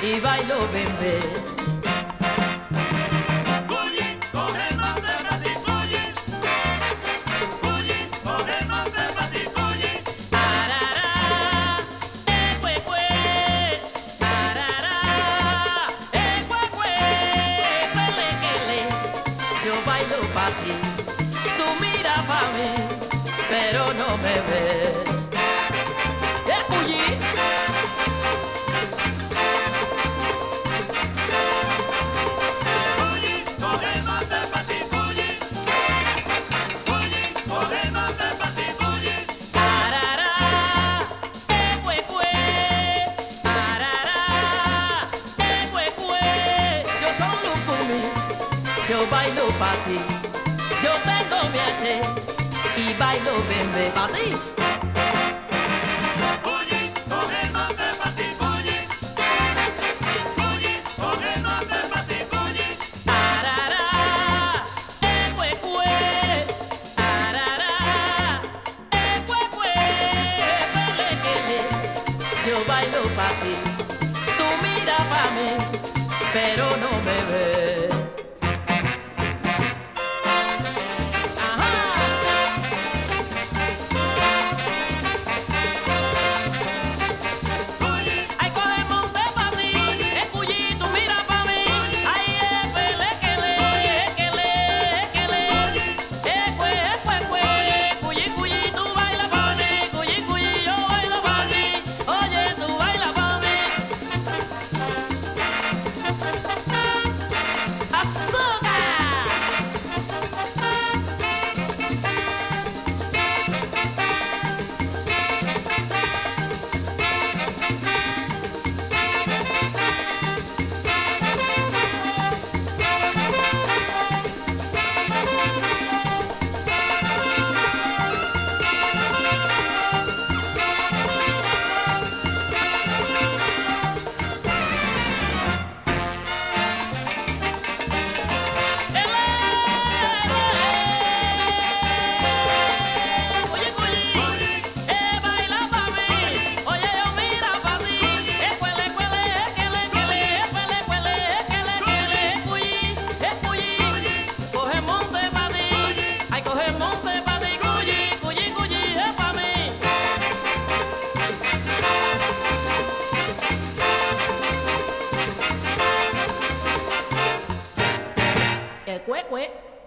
y bailo bembé. Tú mira pa' mí, pero no me ves. Uyi. Uyi, coge monte pa' ti, uyi. Uyi, coge monte pa' ti, uyi. Arará, arará, yo soy Lucumí, yo bailo pa' ti. Yo tengo mi H y bailo bembé pa' ti. Uyi, coge monte pa' ti, uyi. Uyi, coge monte pa' ti, uyi. Arará, arará, pelequele. Yo bailo pa' ti, tú mira pa' mí, pero no me ves. Cue.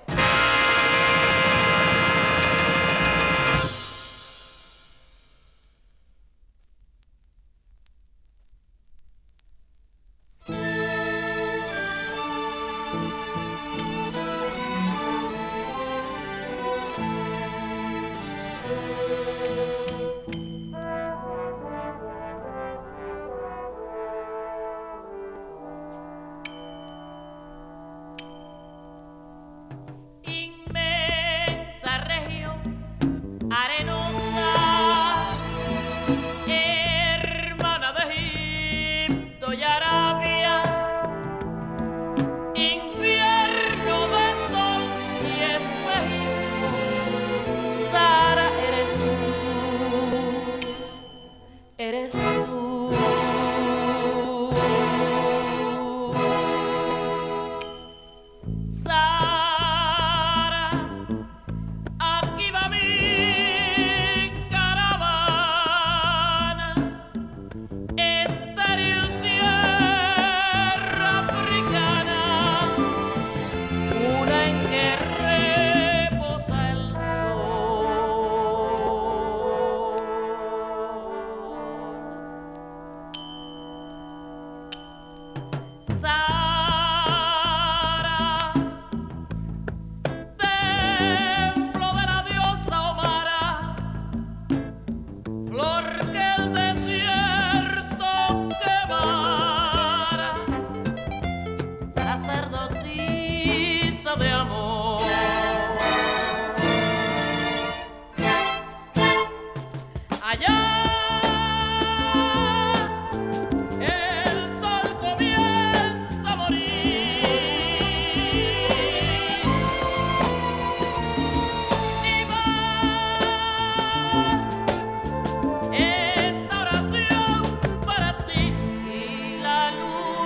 Inmensa región arenosa, hermana de Egipto y Arabia, infierno de sol y espejismo, Sara eres tú. Sara, aquí va mi caravana, estéril tierra africana, una en que reposa el sol. Sara, templo de la diosa Omara, flor que el desierto quemara, sacerdotisa de amor. Allá el sol comienza a morir y va esta oración para ti y la luz.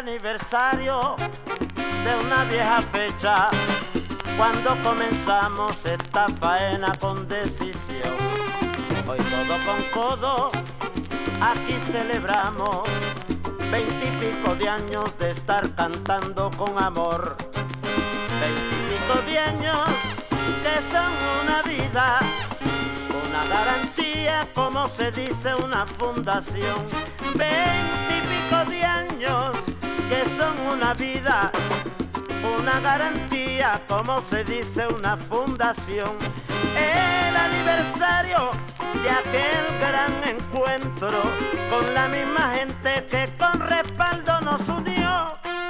aniversario de una vieja fecha, cuando comenzamos esta faena con decisión. Hoy codo con codo, aquí celebramos 20 y pico de años de estar cantando con amor. 20 y pico de años que son una vida, una garantía, como se dice una fundación. 20 y pico de años que son una vida, una garantía, como se dice una fundación. El aniversario de aquel gran encuentro con la misma gente que con respaldo nos unió.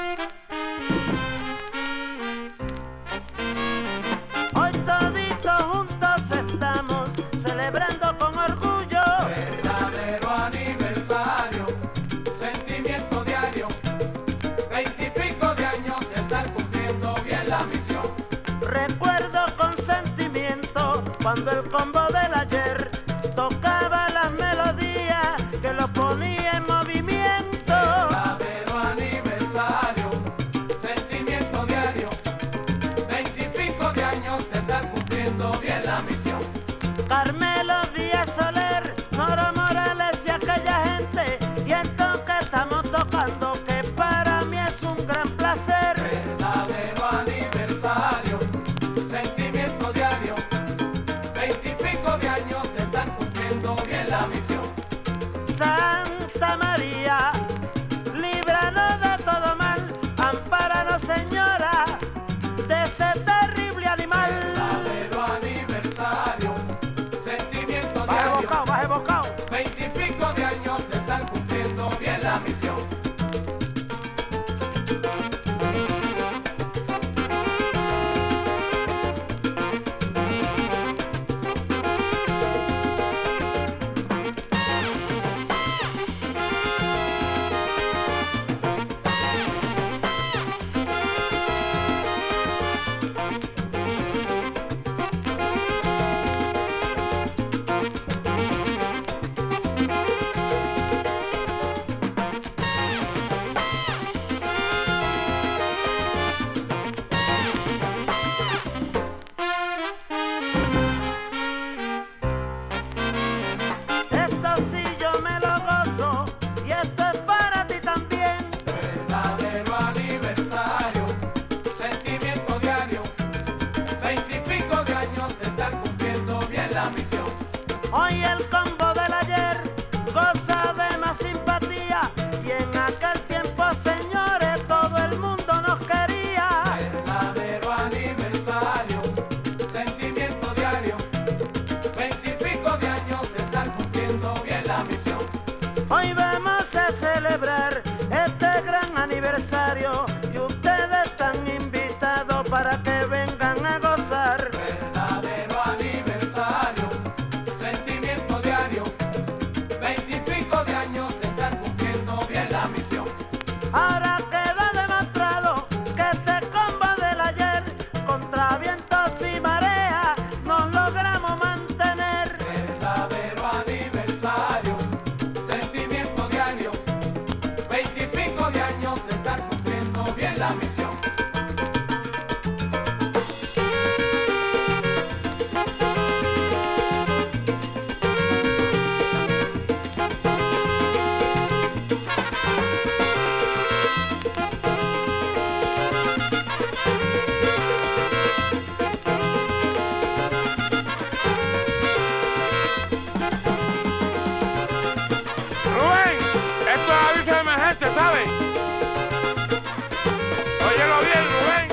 Hoy toditos juntos estamos celebrando con orgullo. Verdadero aniversario, sentimiento diario, 20 y pico de años de estar cumpliendo bien la misión. Recuerdo con sentimiento cuando el combo del ayer tocaba las melodías que lo ponía en movimiento. Verdadero aniversario, sentimiento diario, 20 y pico de años de estar cumpliendo bien la misión. Carmelo Díaz Soler, Nora Morales y aquella gente, y entonces estamos tocando, que para mí es un gran placer. Verdadero aniversario, sentimiento diario, 20 y pico de años de estar cumpliendo bien la misión. Santa María, líbranos de todo mal, ampáranos, Señora, de ese terrible animal. Verdadero aniversario, sentimiento Baje diario, bocado, baje bocado. 20 y pico de años de estar cumpliendo bien la misión. Esto sí yo me lo gozo y esto es para ti también. Verdadero aniversario, sentimiento diario, 20 y pico de años de estar cumpliendo bien la misión. Hoy el combo del ayer goza de más simpatía, y en aquel tiempo, señores, todo el mundo nos quería. Verdadero aniversario, sentimiento diario, 20 y pico de años de estar cumpliendo bien la misión. Hoy vamos a celebrar este gran aniversario y ustedes están invitados para que vengan a gozar. Verdadero aniversario, sentimiento diario, 20 y pico de años de estar cumpliendo bien la misión. Ahora queda demostrado que este combo del ayer, contra vientos y marea, nos logramos mantener. Verdadero aniversario, sentimiento diario, 20 y pico de años de estar cumpliendo bien la misión. Rubén, esto es aviso de emergencia, ¿sabes? Óyelo bien, Rubén.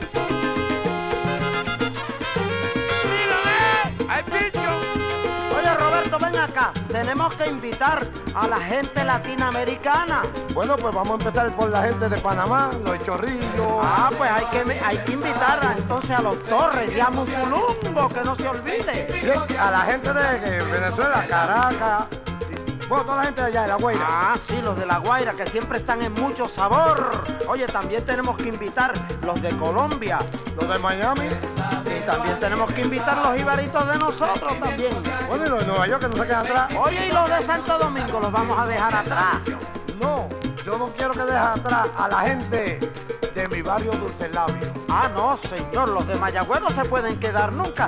¡Mírame! ¡Hay bicho! Oye, Roberto, ven acá. Tenemos que invitar a la gente latinoamericana. Bueno, pues vamos a empezar por la gente de Panamá, los Chorrillos. Ah, pues hay que invitar entonces a los Torres y a Musulungo, que no se olvide. Bien, a la gente de Venezuela, Caracas. Bueno, toda la gente de allá, de La Guaira. Ah, sí, los de La Guaira, que siempre están en mucho sabor. Oye, también tenemos que invitar los de Colombia. Los de Miami. Y también tenemos que invitar los ibaritos de nosotros también. Bueno, y los de Nueva York, que no se quedan atrás. Oye, y los de Santo Domingo los vamos a dejar atrás. No, Yo no quiero que dejes atrás a la gente de mi barrio Dulce Labio. Ah, no, señor, los de Mayagüez no se pueden quedar nunca.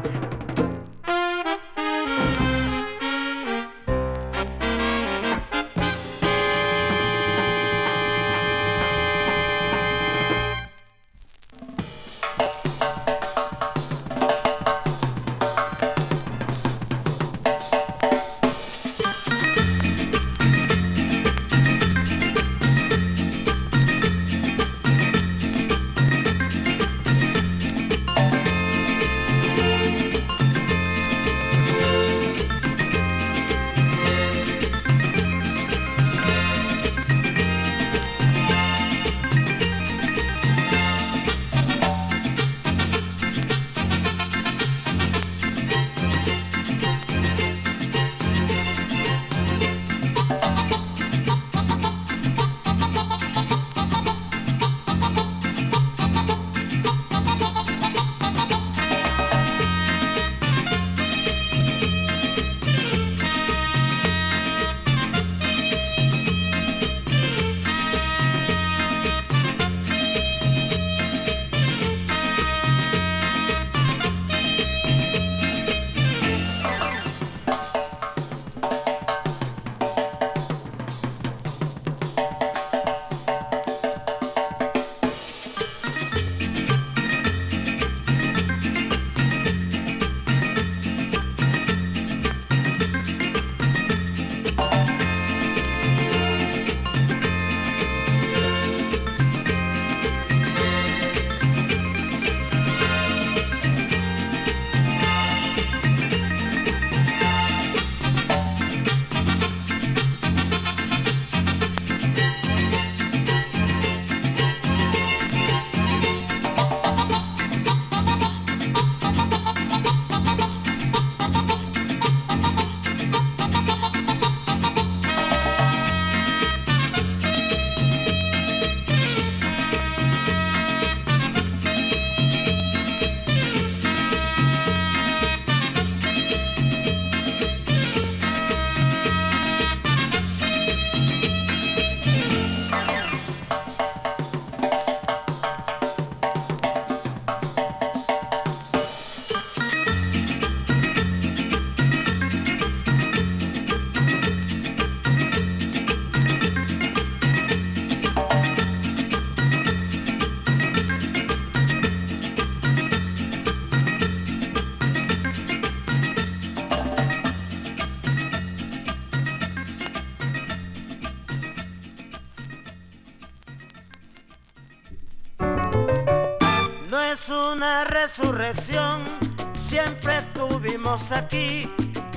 Es una resurrección, siempre estuvimos aquí,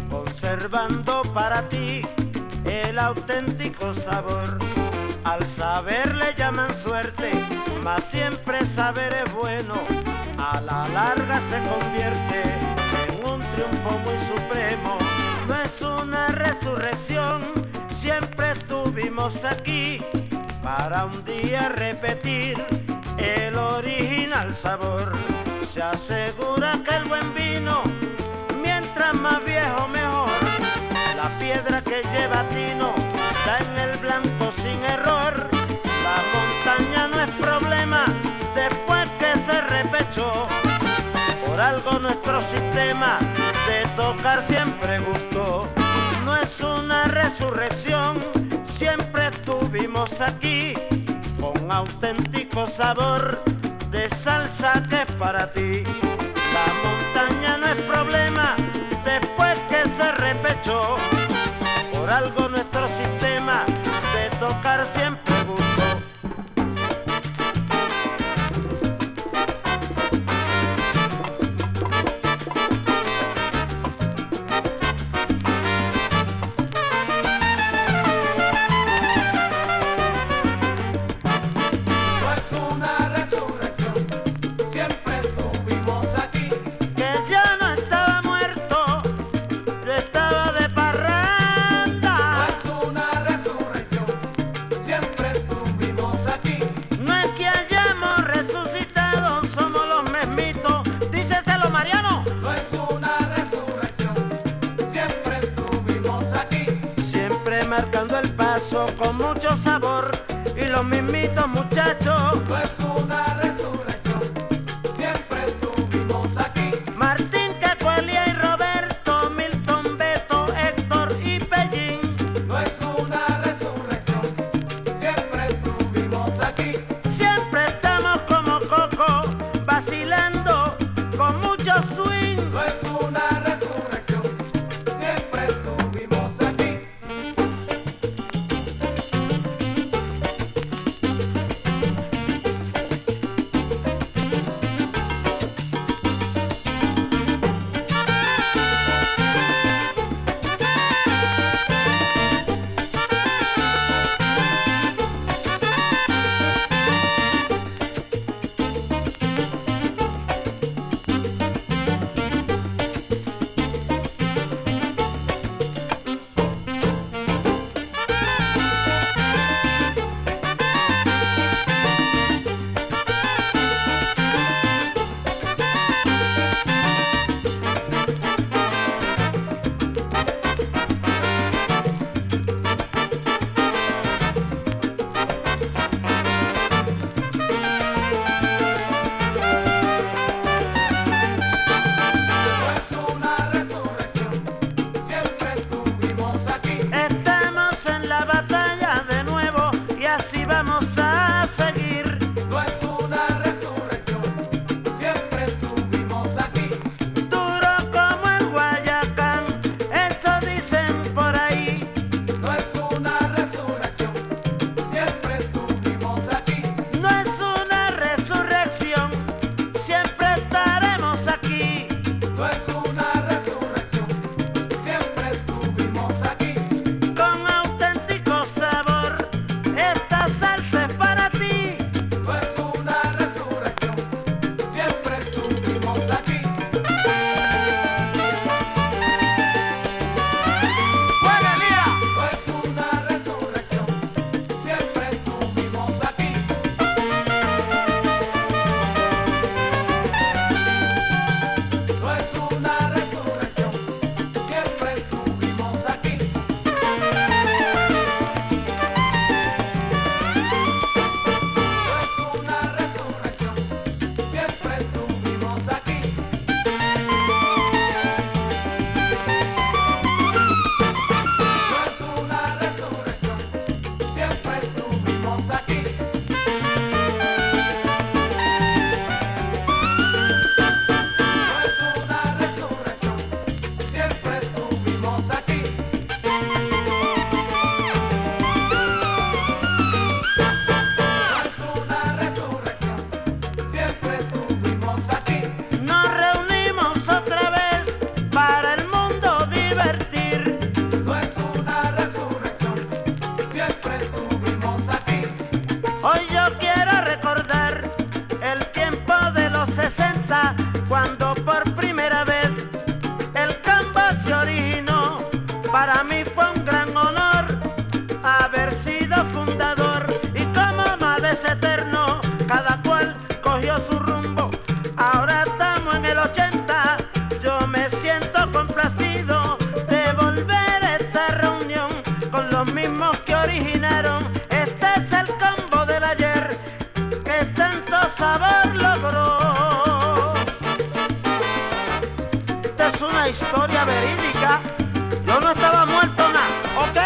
conservando para ti el auténtico sabor. Al saber le llaman suerte, mas siempre saber es bueno. A la larga se convierte en un triunfo muy supremo. No es una resurrección, siempre estuvimos aquí, para un día repetir el original sabor. Se asegura que el buen vino, mientras más viejo mejor. La piedra que lleva tino está en el blanco sin error. La montaña no es problema después que se repechó. Por algo nuestro sistema de tocar siempre gustó. No es una resurrección, siempre estuvimos aquí, con auténtico sabor de salsa que es para ti. La montaña no es problema después que se repechó. Por algo nuestro sistema de tocar siempre gustó. Marcando el paso con mucho sabor historia verídica. Yo no estaba muerto nada, ¿ok?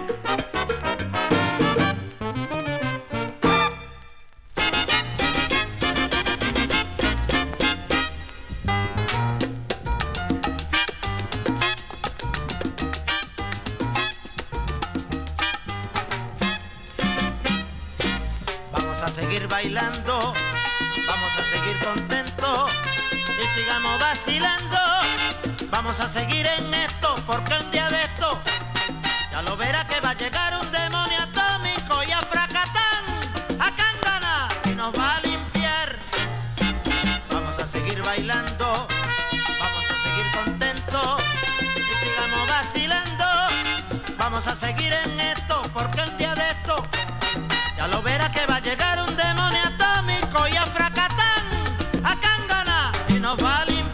Vamos a seguir bailando, vamos a seguir contentos y sigamos vacilando. Vamos a seguir en esto, porque un día de esto ya lo verá que va a llegar un demonio atómico y a Fracatán, a Cángana, y nos va a limpiar. Vamos a seguir bailando, vamos a seguir contentos y sigamos vacilando. Vamos a seguir en esto, porque un día de esto ya lo verá que va a llegar un demonio atómico y a Fracatán, a Cángana, y nos va a limpiar.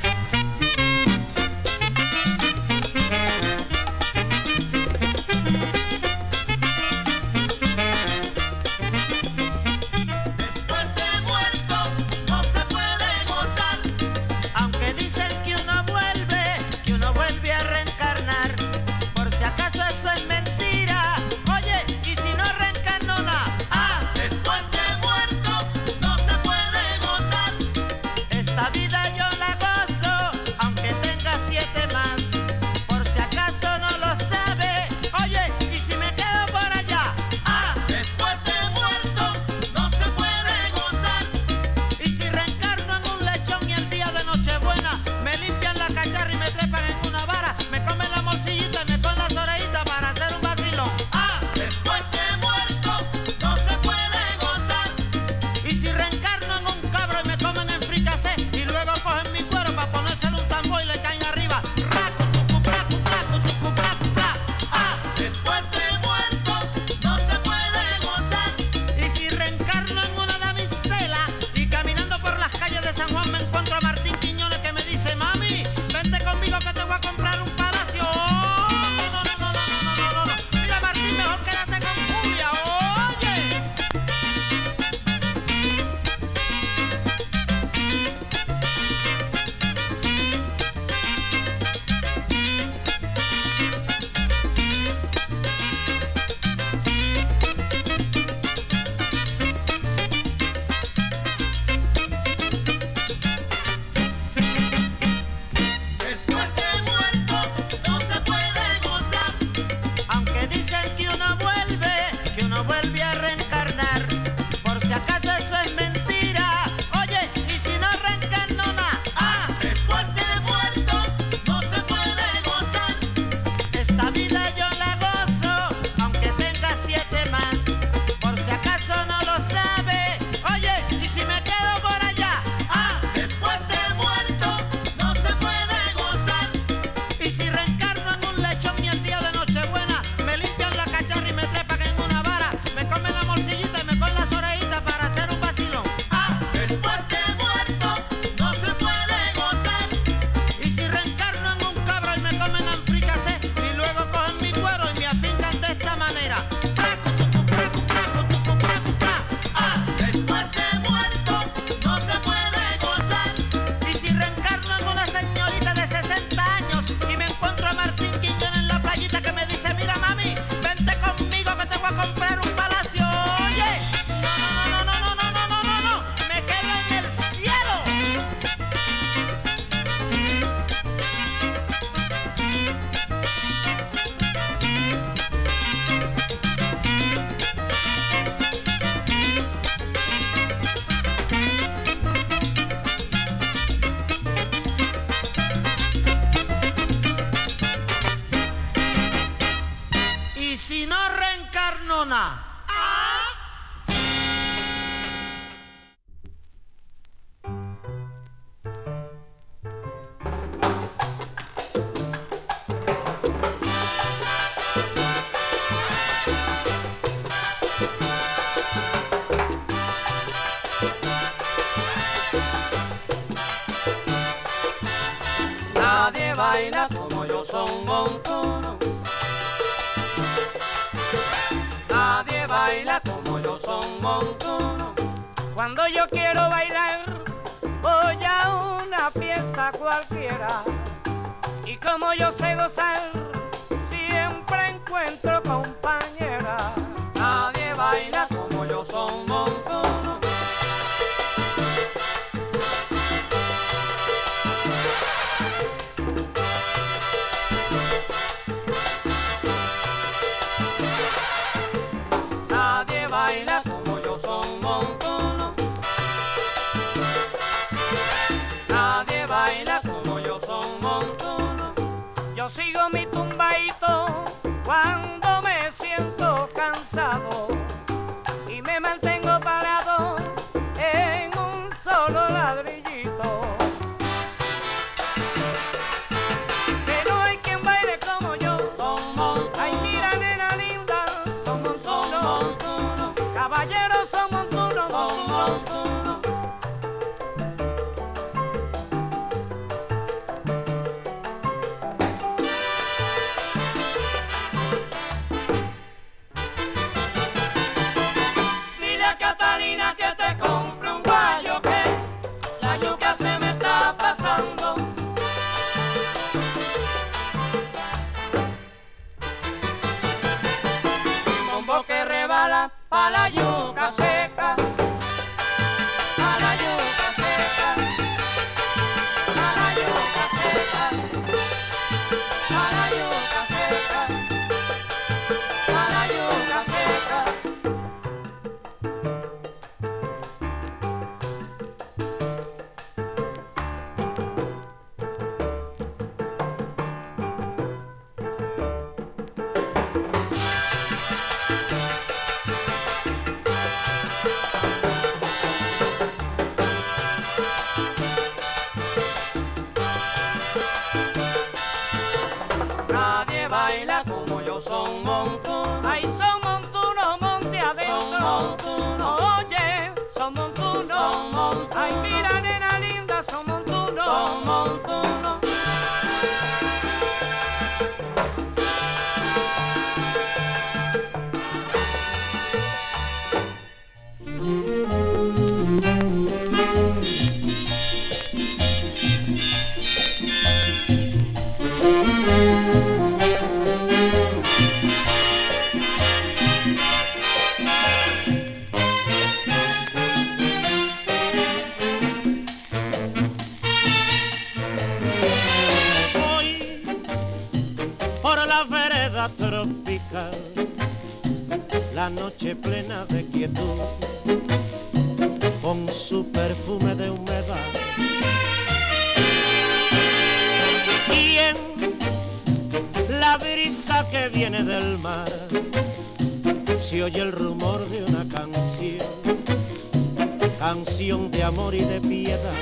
Barcelona. Nadie baila como yo son montuno. Nadie baila como yo son montuno. Cuando yo quiero bailar, voy a una fiesta cualquiera. Y como yo sé gozar, siempre encuentro compañera. Nadie baila como yo, son montuno. Nadie baila como yo, son montuno. Nadie baila como yo, son montuno. Yo sigo mi tumbadito cuando me siento cansado y me mantengo parado en un solo ladrillito. Que no hay quien baile como yo, Son montuno. ay mira nena linda, son Son montuno, montuno. caballeros son montuno, Son montuno. Dile a Catalina que te compre un guayo, que la lluvia se me está pasando. Un bombo que rebala pa' la yuca seca. Pa' la yuca seca. Pa' la yuca seca. Pa' la yuca seca. Pa' la yuca seca. Nadie baila como yo, son montuno. ay son montuno, monte adentro. Son montuno. Oye, son montuno, Son montuno. ay mira nena linda, son montuno, Son montuno. Voy por la vereda tropical, la noche plena de quietud, con su perfume de humedad. Y en la brisa que viene del mar, se oye el rumor de una canción, canción de amor y de piedad.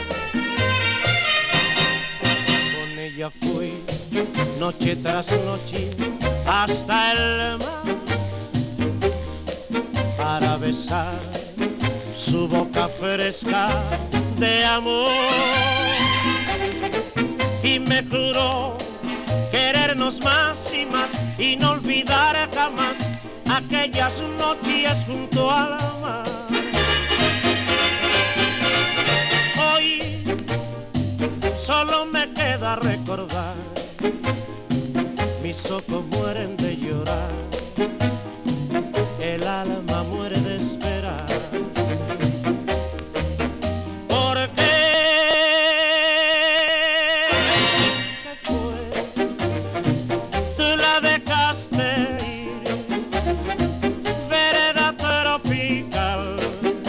Con ella fui noche tras noche hasta el mar para besar su boca fresca de amor. Y me juró querernos más y más y no olvidar jamás aquellas noches junto al mar. Hoy solo me queda recordar, mis ojos mueren de llorar, el alma muere de esperar. Porque se fue, tú la dejaste ir, vereda tropical,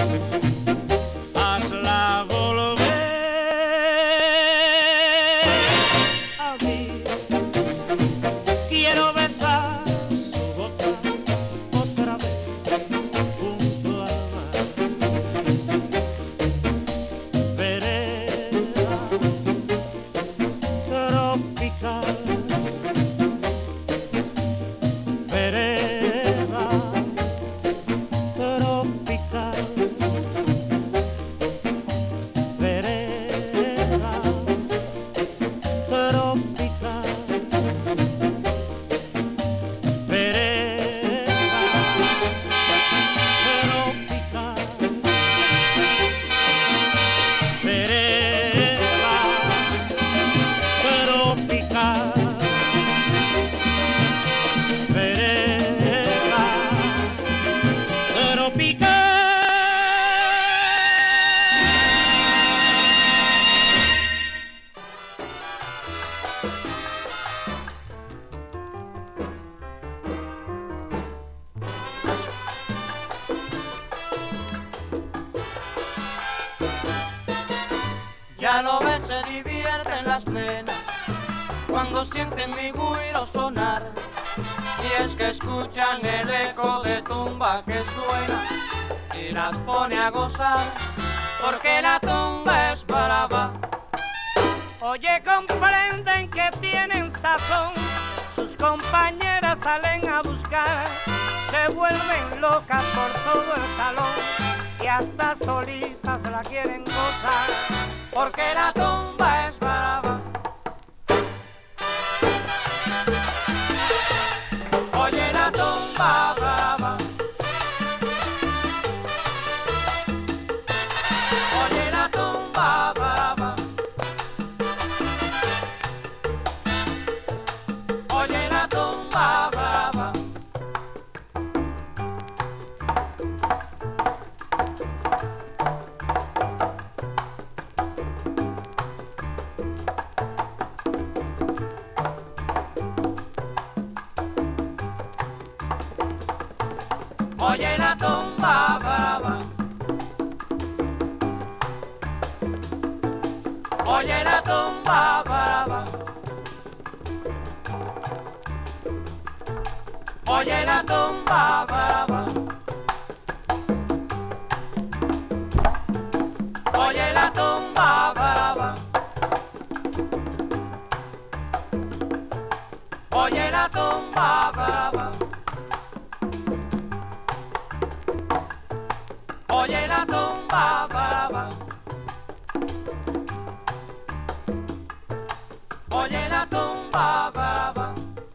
hazla volver a mí. Quiero besar Ya lo ves, se divierten las nenas cuando sienten mi güiro sonar. Y es que escuchan el eco de tumba que suena y las pone a gozar, porque la tumba es brava. Oye, comprenden que tienen sazón, sus compañeras salen a buscar, se vuelven locas por todo el salón y hasta solitas la quieren gozar, porque la tumba es brava. Oye, la tumba brava. Oye, la tumba brava. Oye, la tumba brava. Oye, la tumba brava. Oye, la tumba brava. Oye, la tumba brava. Oye, la tumba brava. Oye, la tumba brava. Oye, la tumba brava. Oye, la tumba brava.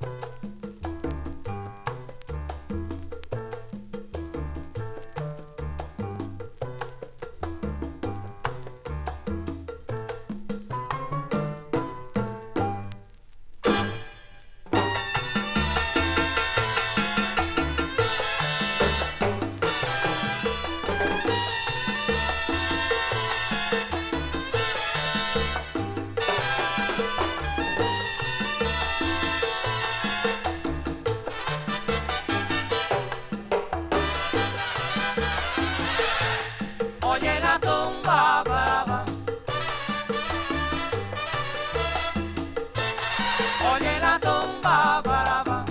Oye, la tumba brava. Oye, la tumba brava.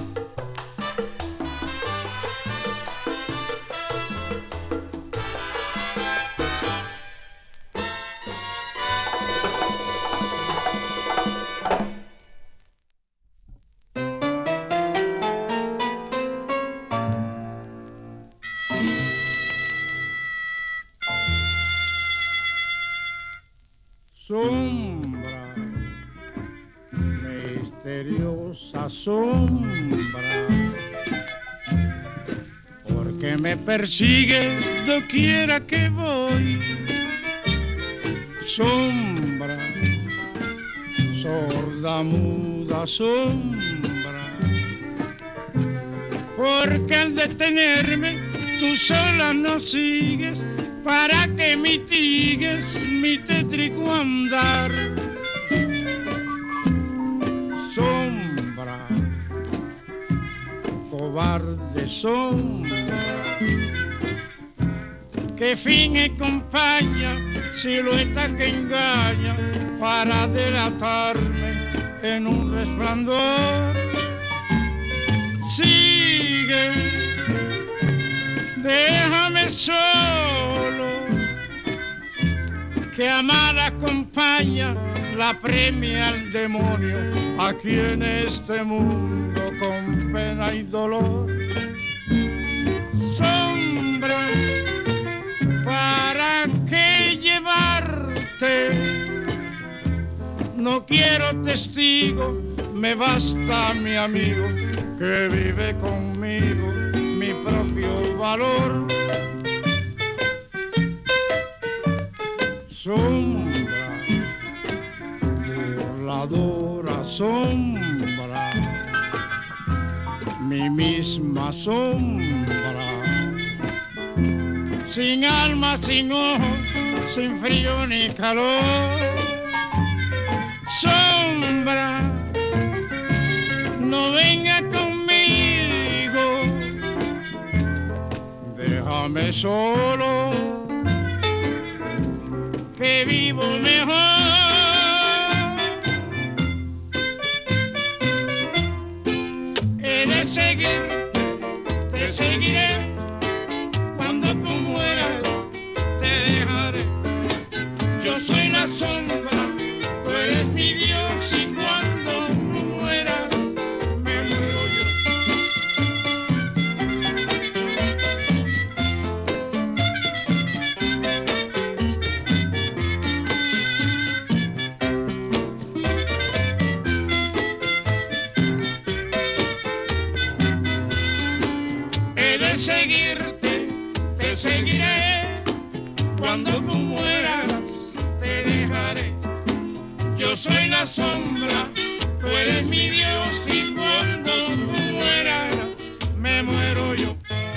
Sombra, misteriosa sombra, porque me persigue doquiera que voy. Sombra, sorda, muda sombra, porque al detenerme tú sola no sigues, para que mitigues mi tétrico andar. Sombra, cobarde sombra, que finge compañía, silueta que engaña para delatarme en un resplandor. Sigue, déjame solo, que a mala compañía la premia el demonio aquí en este mundo con pena y dolor. Sombra, ¿para qué llevarte? No quiero testigo, me basta mi amigo que vive conmigo mi propio valor. Sombra, burladora sombra, mi misma sombra, sin alma, sin ojos, sin frío ni calor. Sombra, no venga conmigo, déjame solo, que vivo mejor. He de seguir, te seguiré, cuando tú mueras te dejaré. Yo soy la sombra, tú eres mi Dios, y cuando tú mueras me muero yo. He de seguirte, te seguiré, cuando tú mueras te dejaré. Yo soy la sombra, tú eres mi Dios, y cuando tú mueras me muero yo.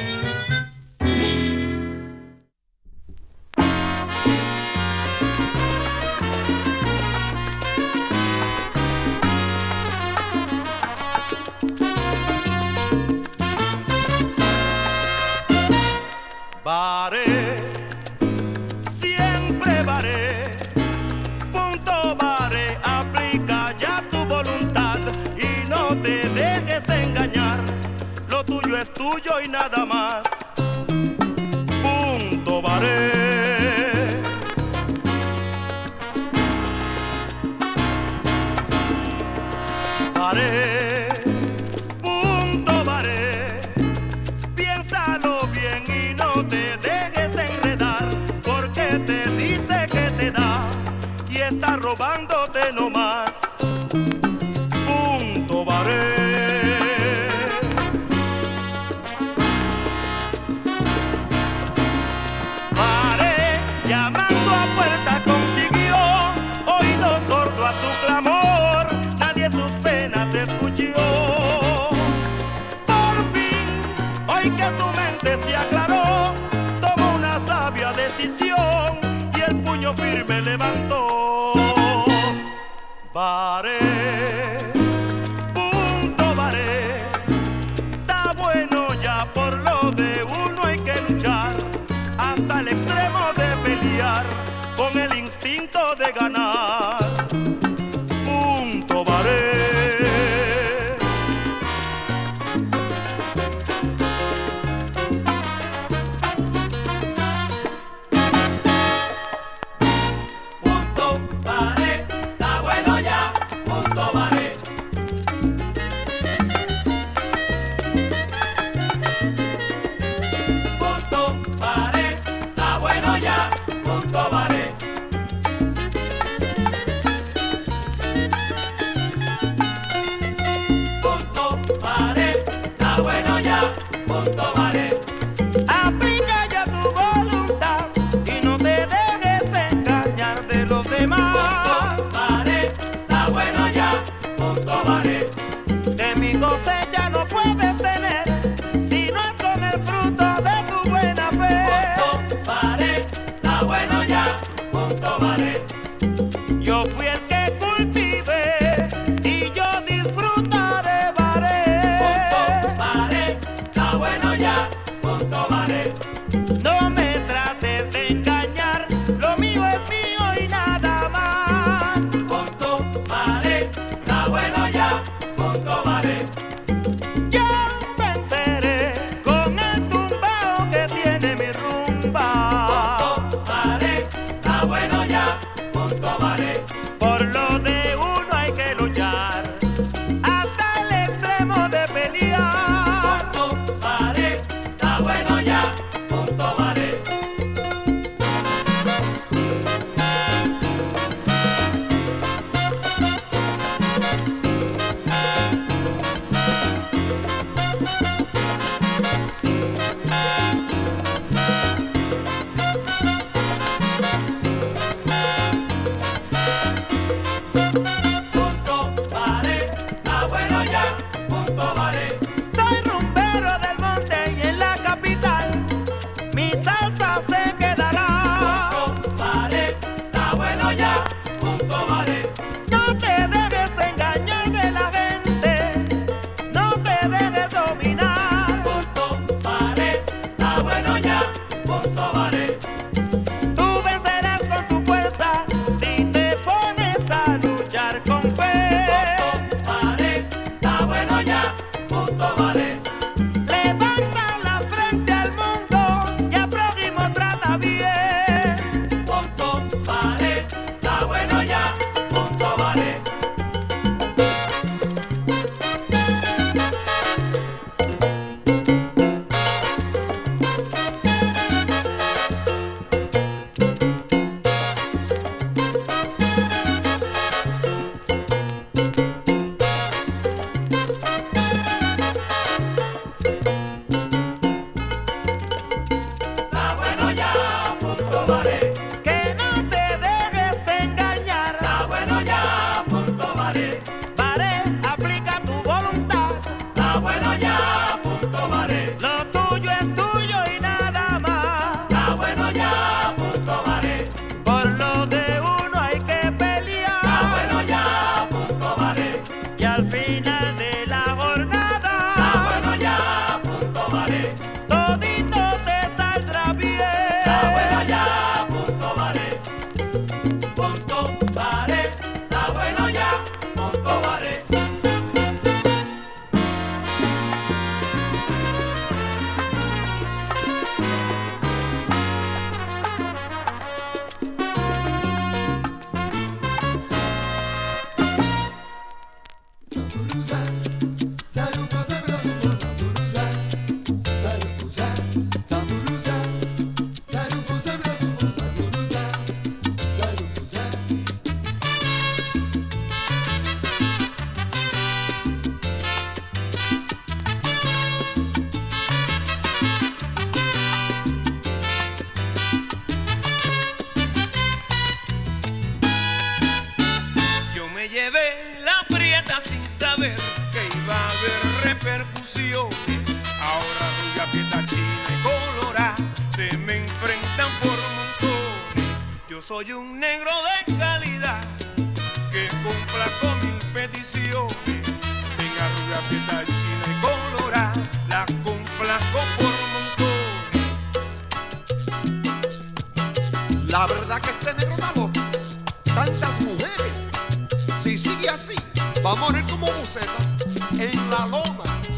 Baré, siempre baré, punto baré, aplica ya tu voluntad y no te dejes engañar, lo tuyo es tuyo y nada más, punto baré. Baré, punto baré, piénsalo bien y no te dejes enredar, porque te dice que te da y está robándote nomás. Punto baré. Baré, llamando a puerta consiguió oído sordo a su clamor, nadie sus penas escuchó. Por fin, hoy que su mente se aclaró, tomó una sabia decisión y el puño firme levantó. Baré, punto baré, está bueno ya, por lo de uno hay que luchar hasta el extremo de pelear con el instinto de ganar. Punto baré. Punto baré, está bueno ya, punto baré. Punto baré, está bueno ya, punto baré. Punto baré, está bueno ya, punto baré. Aplica ya tu voluntad y no te dejes engañar de los demás. Punto baré, está bueno ya, punto baré. De mi cosecha no puedes tener si no es con el fruto de tu buena fe. Punto baré, está bueno ya, punto baré. Yo fui el que cultivé y yo disfrutaré baré. Punto baré, está bueno ya, punto baré. No me trates de engañar, lo mío es mío y nada más. Punto baré, está bueno ya, punto baré. Yo venceré con el tumbao que tiene mi rumba. Punto baré, está bueno ya, punto baré. Por lo de uno hay que luchar hasta el extremo de pelear. Punto baré, está bueno ya, punto baré. Punto baré, está bueno ya, punto baré. Soy rumbero del monte y en la capital mi salsa se quedará. Punto baré, está bueno ya, punto baré. No te debes engañar de la gente, no te dejes dominar. Punto baré, está bueno ya, punto baré. Tú vencerás con tu fuerza percusiones. Ahora rubia, prieta, china y colorada se me enfrentan por montones. Yo soy un negro de calidad que cumpla con 1000 peticiones. Venga rubia, prieta, china y colorada, la complazco por montones. La verdad que este negro está loco. Tantas mujeres. Si sigue así, va a morir como buceta en la loma.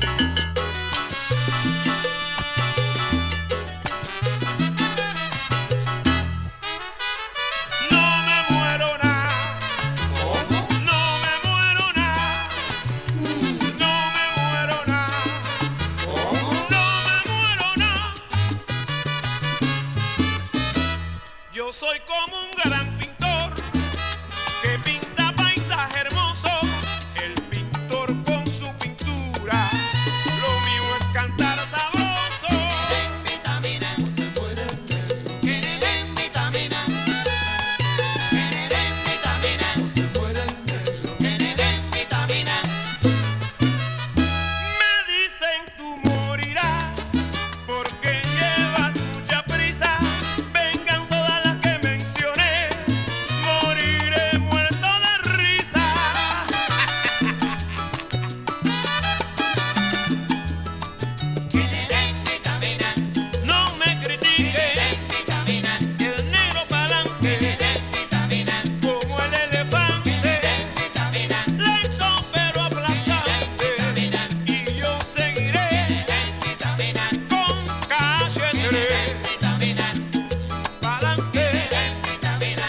Yo soy como un gran pintor que pinta paisaje hermoso. El pintor con su pintura, lo mío es cantar sabroso. Den vitamina, se muere el negro. Que le den vitamina. Que le den vitamina, se muere el negro. Que le den vitamina. Me dicen tú morirás porque llevas mucha prisa. Vengan todas las que mencioné, moriré muerto de risa. Que le den vitamina. No me critiquen, Que le den vitamina. el negro Que pa'lante le den vitamina. como el elefante, Que le den vitamina. lento pero aplastante. Y yo seguiré Que le den vitamina. con calle Que le 3 den vitamina. pa'lante. Que le den vitamina.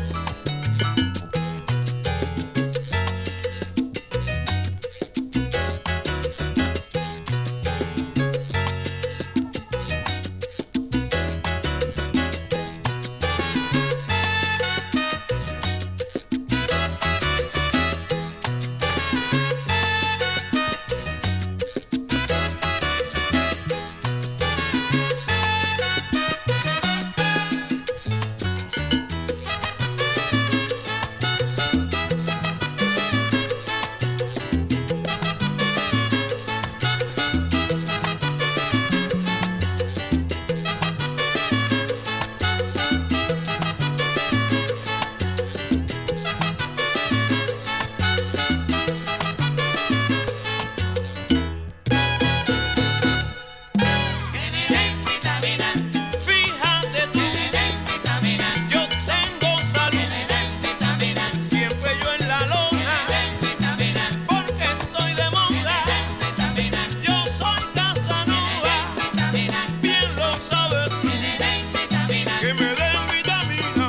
Que le den vitamina. Fíjate tú, Que le den vitamina. yo tengo Que salud, le den vitamina. siempre yo en la lona, Que le den vitamina. porque estoy de moda. Vitamina. Yo soy Casanova, Vitamina. bien lo sabes tú, Que le den vitamina. que me den vitamina.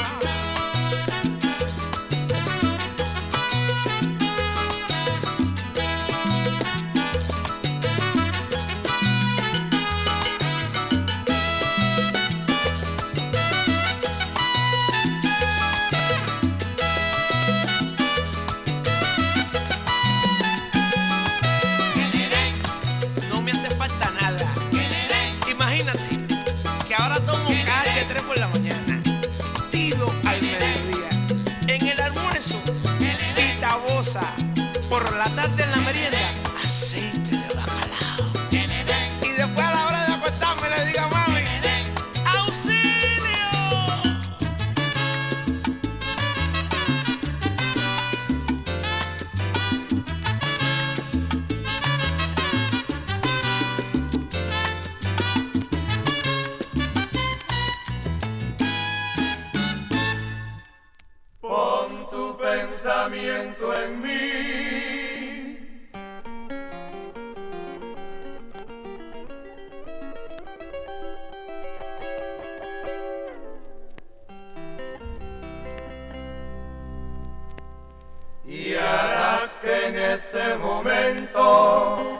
Que le den. No me hace falta nada. Que le den. Imagínate que ahora tomo KH3 por la mañana, tilo al mediodía, en el almuerzo, pita bosa, por la tarde en la merienda, aceite de bacalao. Que le den. Y después a la hora de acostarme le diga a mami, Que le den. ¡auxilio! Pon tu pensamiento en mí. Y harás que en este momento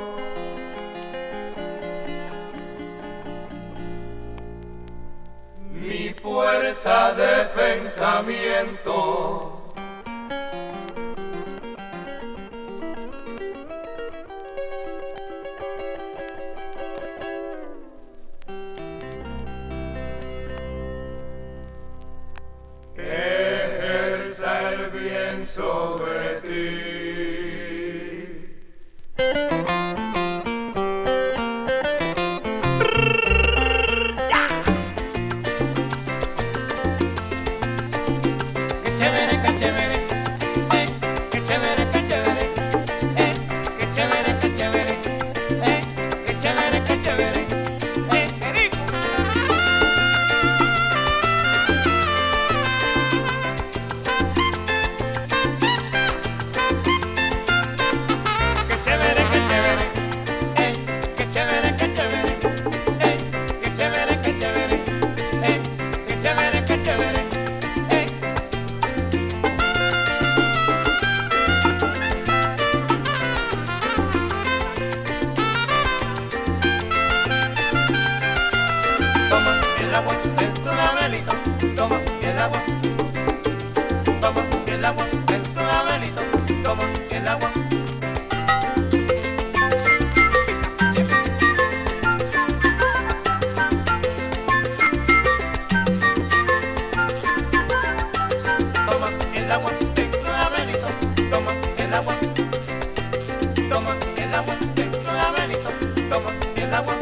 mi fuerza de pensamiento sobre ti. el agua, ven clavelito, toma el agua. Toma el agua, ven clavelito, toma el agua. Toma el agua, ven clavelito, toma el agua.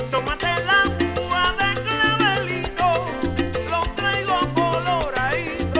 Tómate el agua de clavelito, lo traigo color ahí.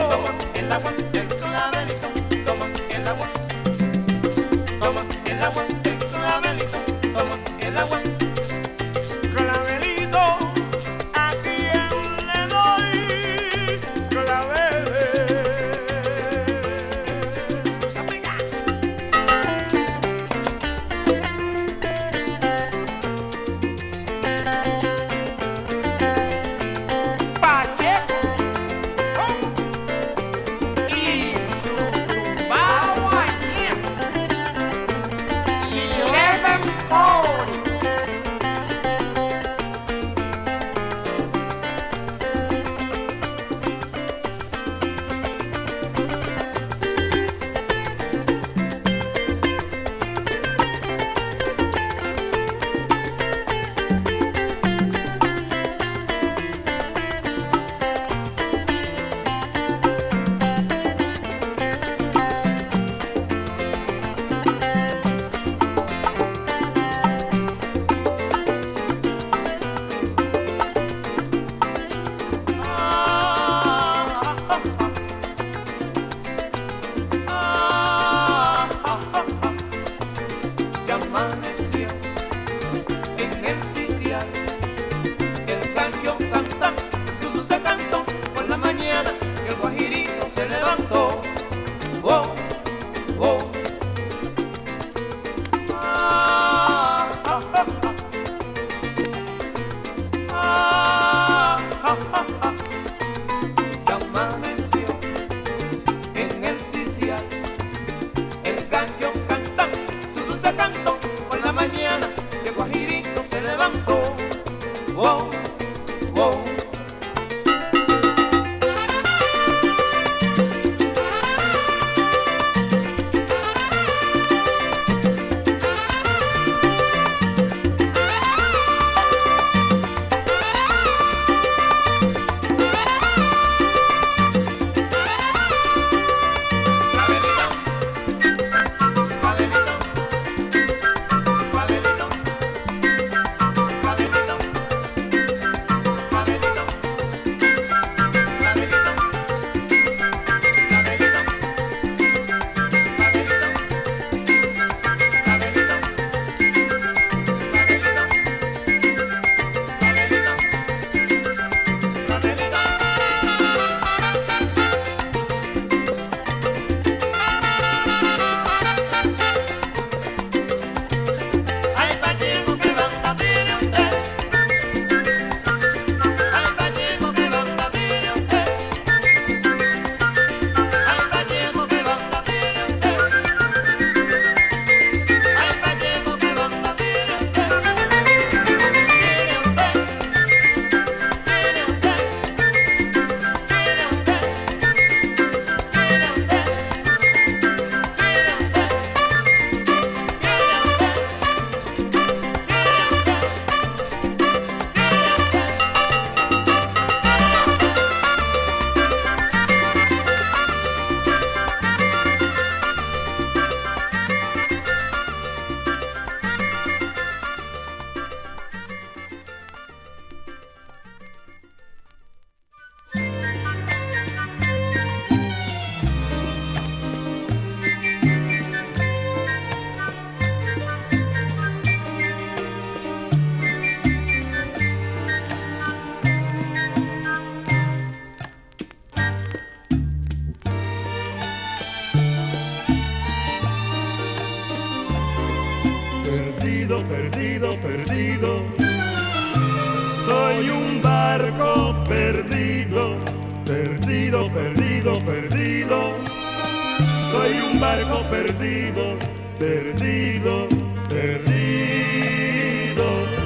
perdido, perdido, perdido, perdido. Soy un barco perdido, perdido, perdido.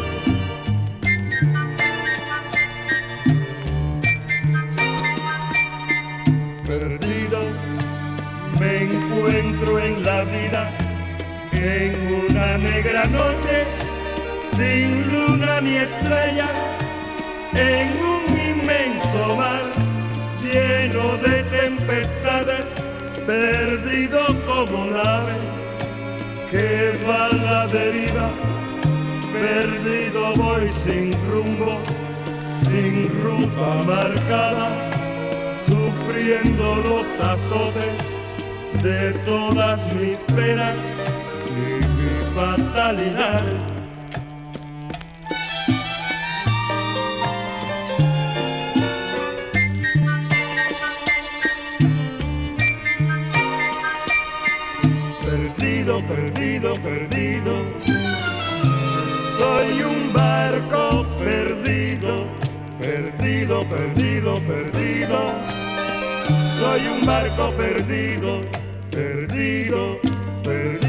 Perdido, me encuentro en la vida, en una negra noche, sin luna ni estrellas, en un inmenso mar, lleno de tempestades, perdido como nave que va a la deriva, perdido voy sin rumbo, sin ruta marcada, sufriendo los azotes de todas mis penas y mis fatalidades. Perdido, perdido, perdido, soy un barco perdido, perdido, perdido, perdido, soy un barco perdido, perdido, perdido.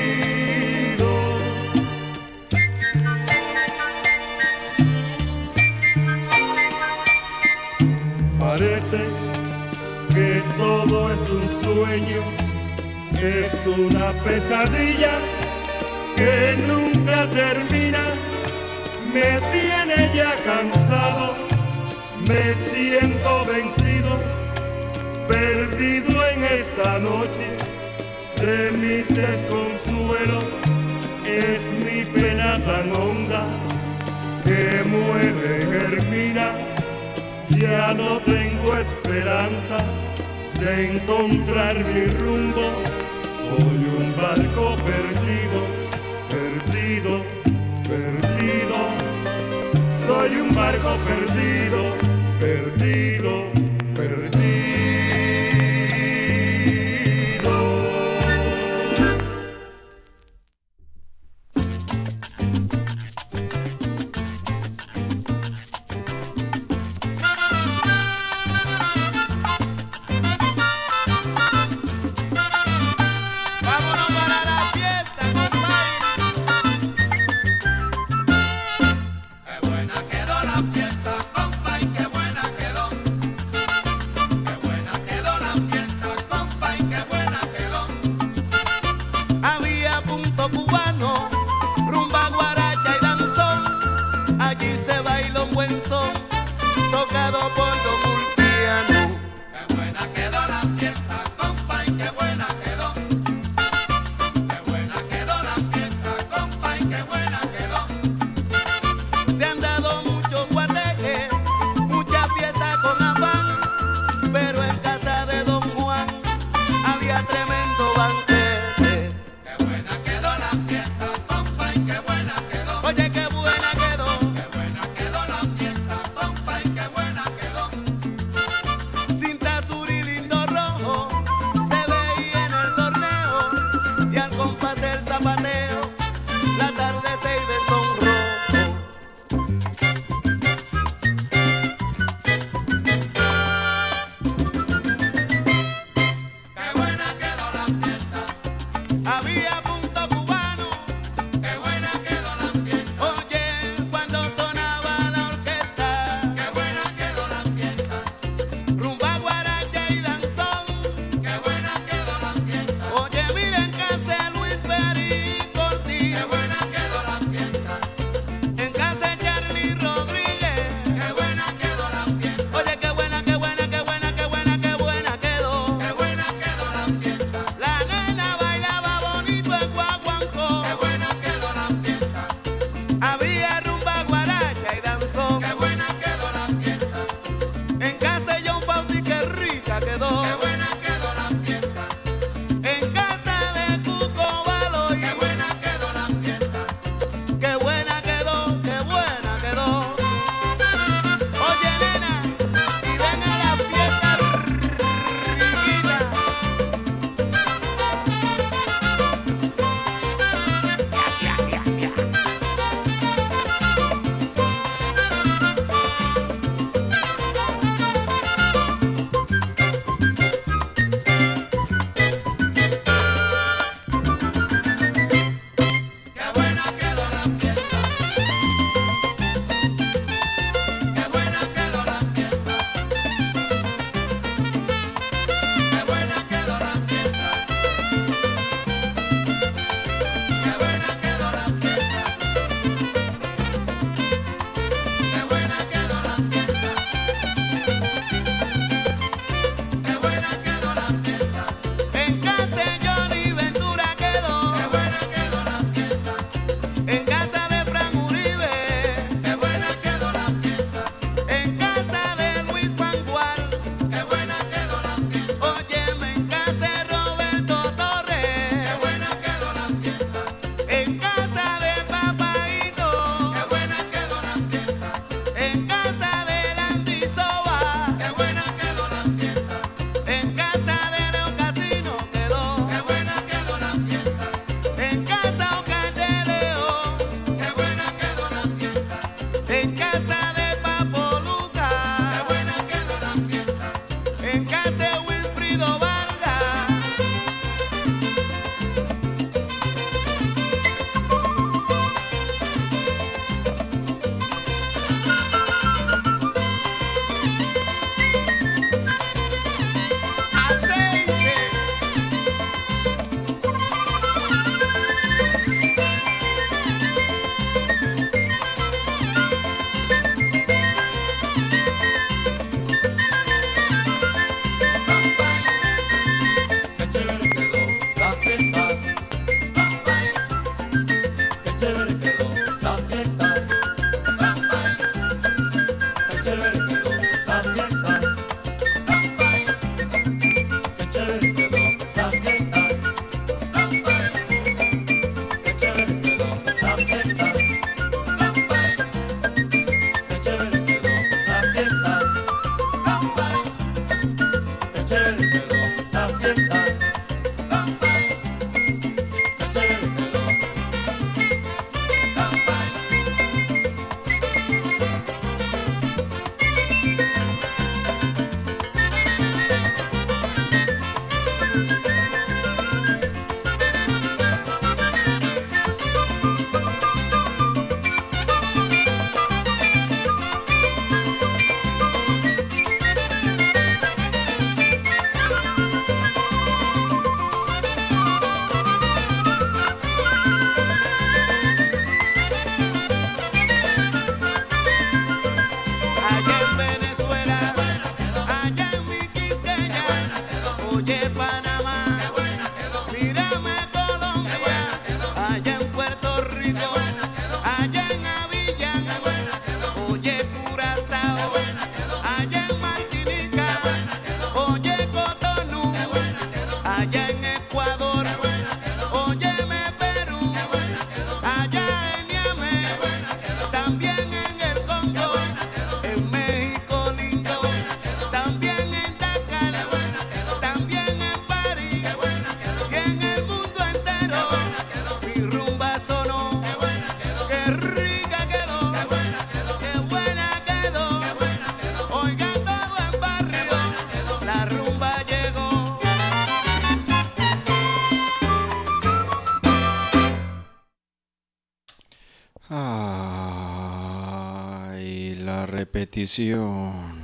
Parece que todo es un sueño, es una pesadilla que nunca termina, me tiene ya cansado, me siento vencido, perdido en esta noche de mis desconsuelos. Es mi pena tan honda que muere y germina, ya no tengo esperanza de encontrar mi rumbo. Soy un barco perdido, perdido, perdido. Soy un barco perdido, perdido, perdido. Qué buena quedó la fiesta, compa, y qué Repetición.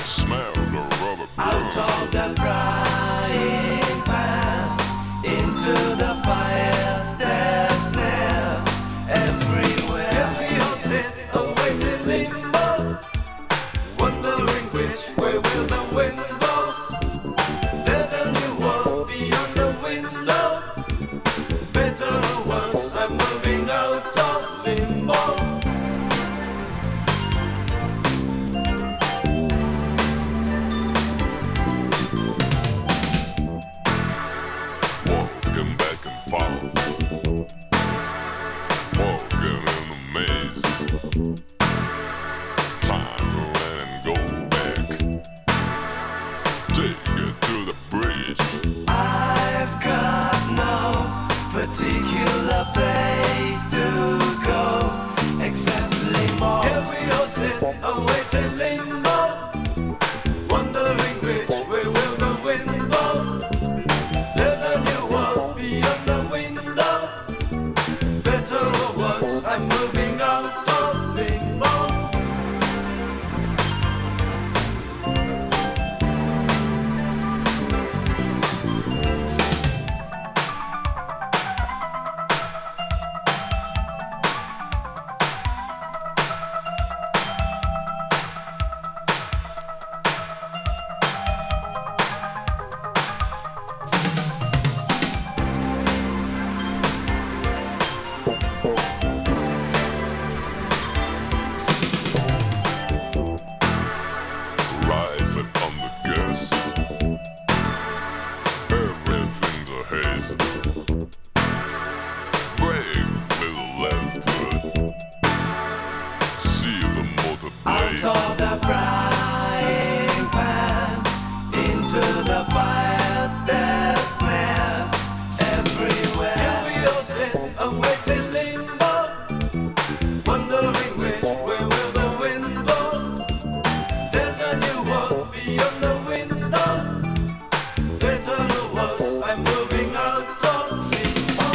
Smell the rubber Out of the frying pan into the fire that snares everywhere. We all sit awaiting limbo, wondering which way will the wind blow. There's a new world beyond the window. Better or worse, I'm moving out of limbo. walking back and forth, walking in a maze. Time to run and go back. Take it to the bridge. I've got no particular place to go except limbo. Here we all sit awaiting limbo, wondering which way will the wind blow. There's a new world beyond the window. Better or worse, I'm moving out of limbo. Rising on the gas. Everything's a haze. Brake with the left foot. See the motor blaze. Out of the frying pan into the fire that snares everywhere. Here we all sit awaiting limbo, wondering which way will the wind blow. There's a new world beyond the window. Better or worse, I'm moving out of limbo.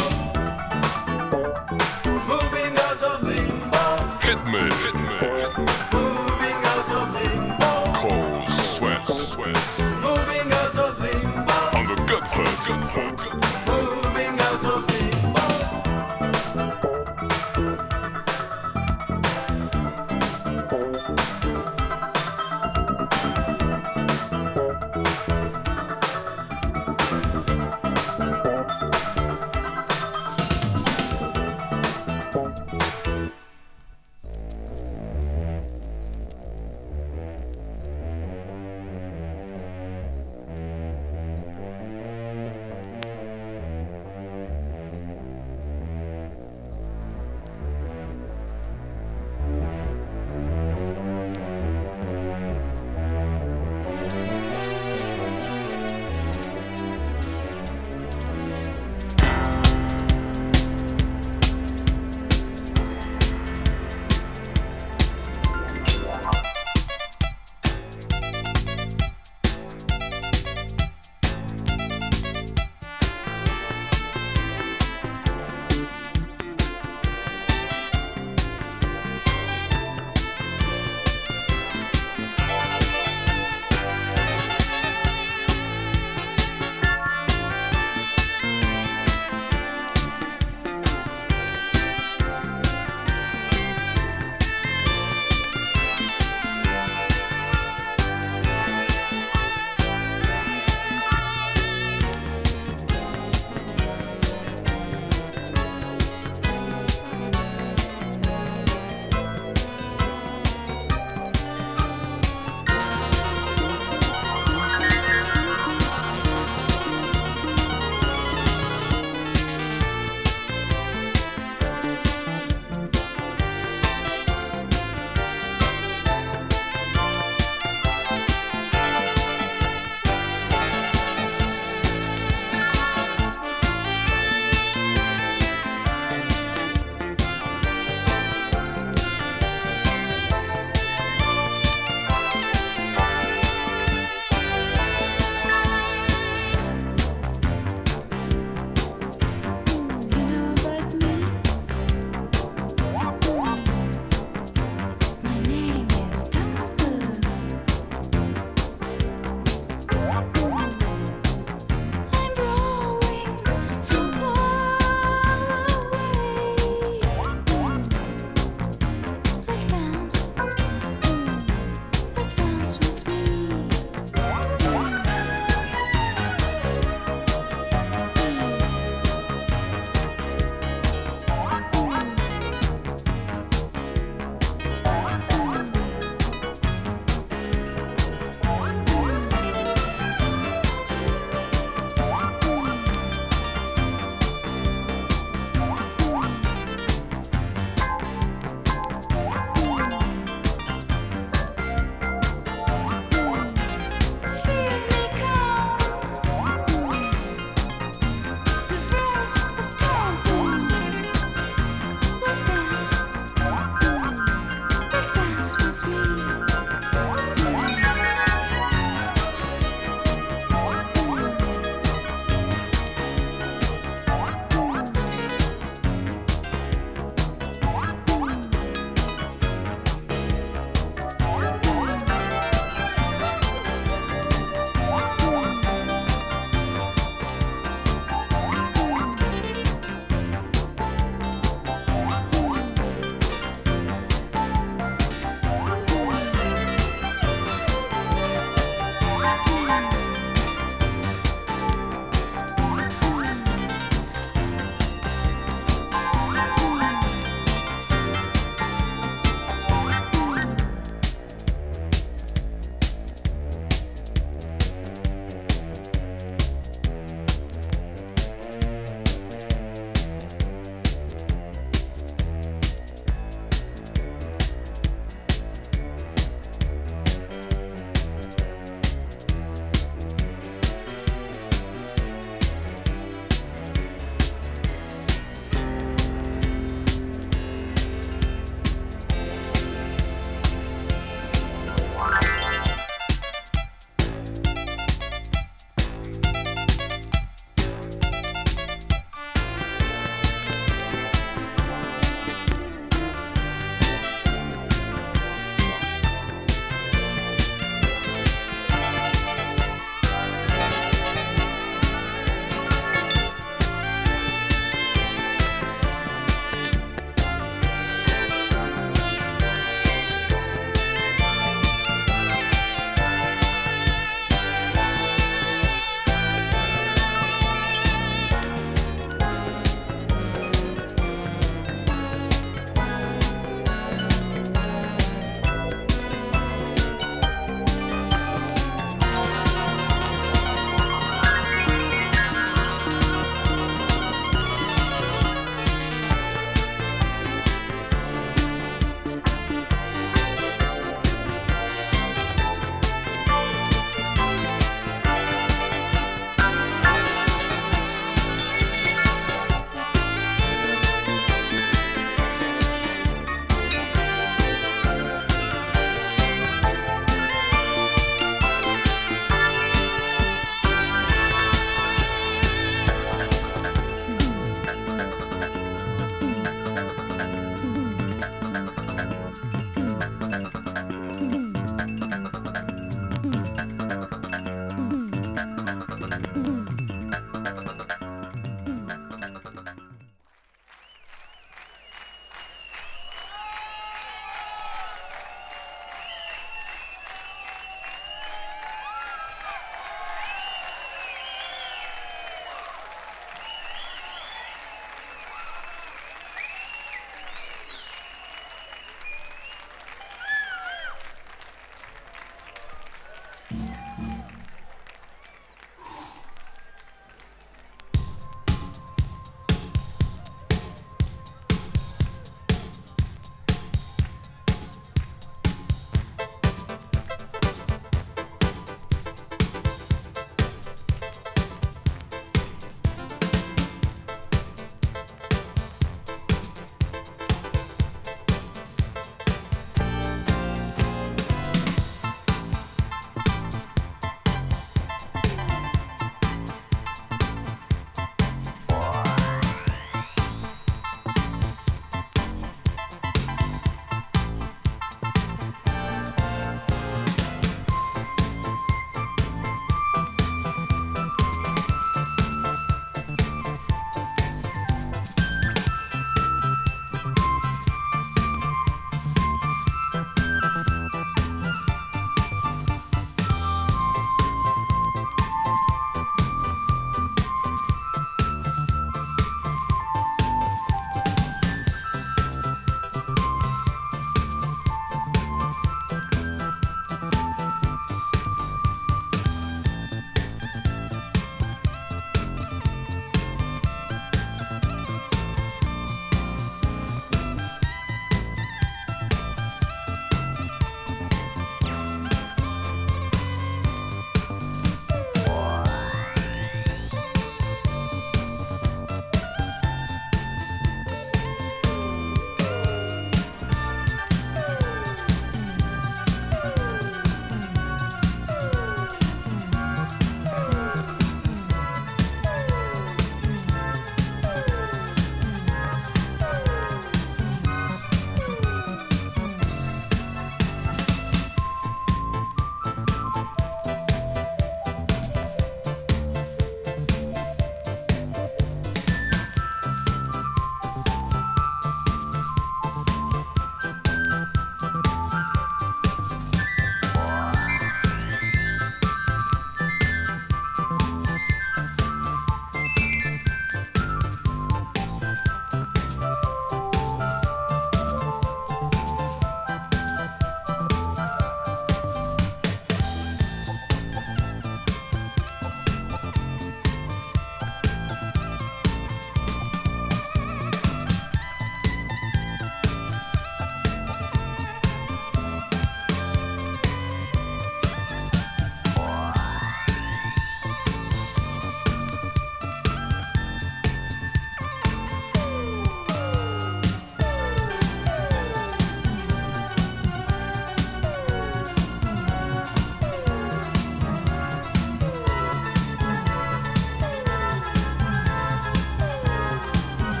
Moving out of limbo. Hit me, hit me, hit me. Moving out of limbo. Cold sweat, sweat. Moving out of limbo. On the good foot, good foot, good foot. Moving out of limbo.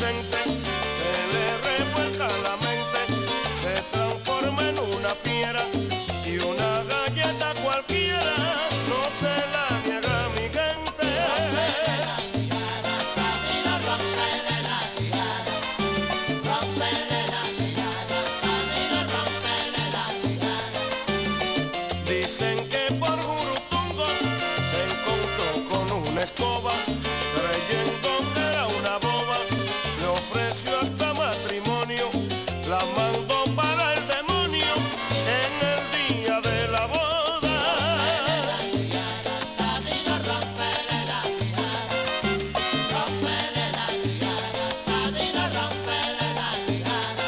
presente, se le revuelca la mente, se transforma en una fiera y una galleta cualquiera no se la niega a mi gente. Rompele la tijara, Sabino, rompele la tijara. Rompele la tijara, Sabino, rompele la tijara. Dicen que por Jurutungo se encontró con una escoba, creyendo que era una boba, le ofreció hasta matrimonio, la mandó para el demonio en el día de la boda. Sabino, rompele la tijara. Rompele la tijara, Sabino, rompele la tijara.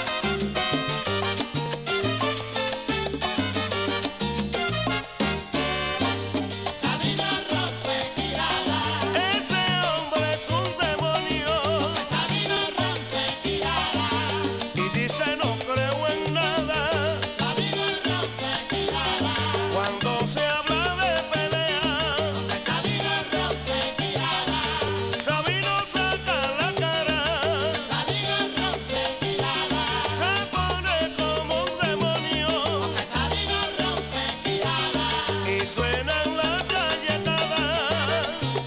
Sabino rompe tijara. Ese hombre es un demonio Sabino rompe tijara. y dice no creo en nada. Sabino rompe tijara. Cuando se habla de pelea, Sabino rompe tijara. Sabino saca la cara, Sabino rompe tijara. se pone como un demonio Sabino rompe tijara. y suenan las galletadas.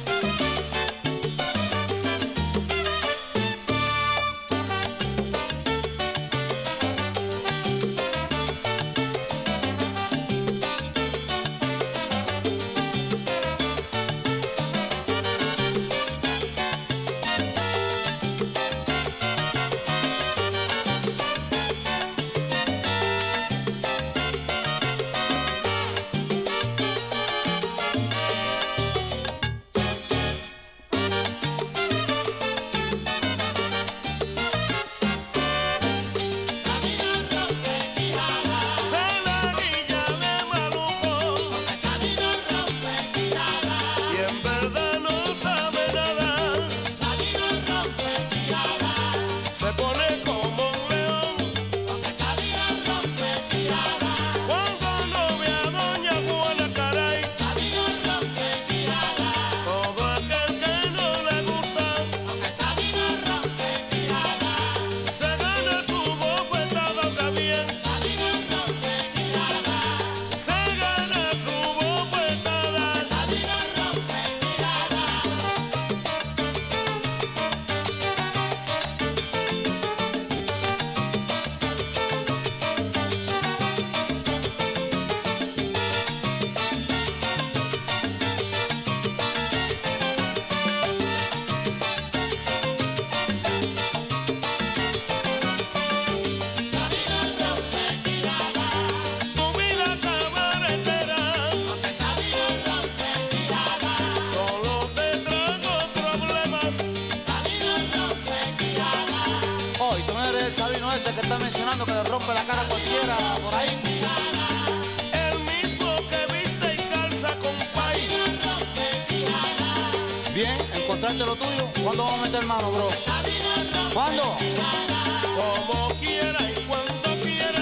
Sabino rompe tijara. Se la guilla de maluco Sabino rompe tijara. y en verdad no sabe nada. Sabino rompe tijara. Se pone como un león Sabino rompe tijara. cuando no ve a doña Juana, caray. Sabino rompe tijara. Todo aquel que no le gusta Sabino rompe tijara. se gana su bofetada también. Sabino rompe tijara. Se gana su bofetada. Sabino rompe tijara. Sabino rompe tijara. Tu vida cabaretera Sabino rompe tijara. solo te trago problemas. Sabino rompe tijara. Oh, y tú no eres el Sabino ese que está mencionando que le rompe la cara a cualquiera por ahí. El mismo que viste y calza con pay. Bien, encontraste lo tuyo. ¿Cuándo vamos a meter mano, bro? ¿Cuándo? Como quiera y cuando quiera.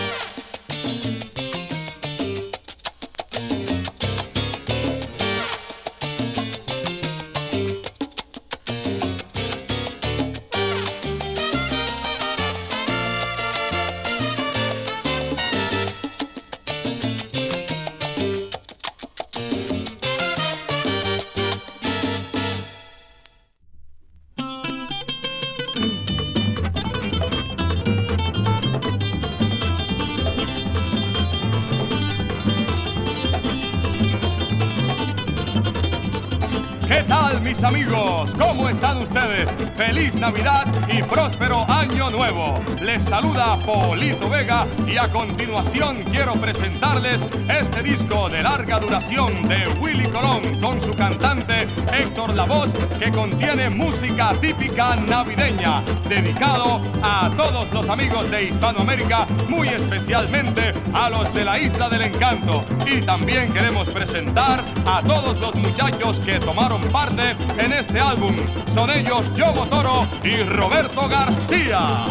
¿Qué tal, mis amigos? ¿Cómo están ustedes? ¡Feliz Navidad y próspero Año Nuevo! Les saluda Polito Vega y a continuación quiero presentarles este disco de larga duración de Willy Colón con su cantante Héctor Lavoz, que contiene música típica navideña, dedicado a todos los amigos de Hispanoamérica, muy especialmente a los de la Isla del Encanto. Y también queremos presentar a todos los muchachos que tomaron parte en este álbum. Son ellos Yogo Toro y Roberto García.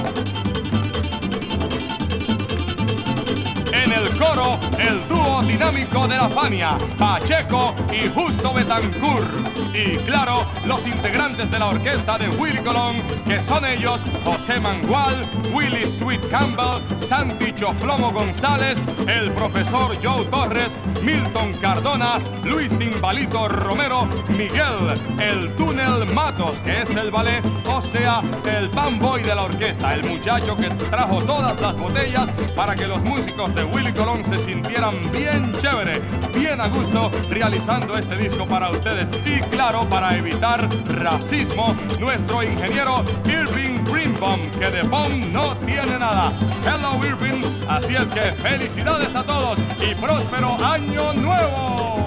En el coro, el dúo dinámico de la Fania, Pacheco y Justo Betancourt. Y claro, los integrantes de la orquesta de Willy Colón, que son ellos José Mangual, Willy Sweet Campbell, Santi Choflomo González, el profesor Joe Torres, Milton Cardona, Luis Timbalito Romero, Miguel El Túnel Matos, que es el ballet, o sea, el fanboy de la orquesta, el muchacho que trajo todas las botellas para que los músicos de Willy Colón se sintieran bien chévere, bien a gusto, realizando este disco para ustedes. Y claro, para evitar racismo, nuestro ingeniero Irving Greenbaum, que de bomb no tiene nada. Hello Irving, así es que felicidades a todos y próspero año nuevo.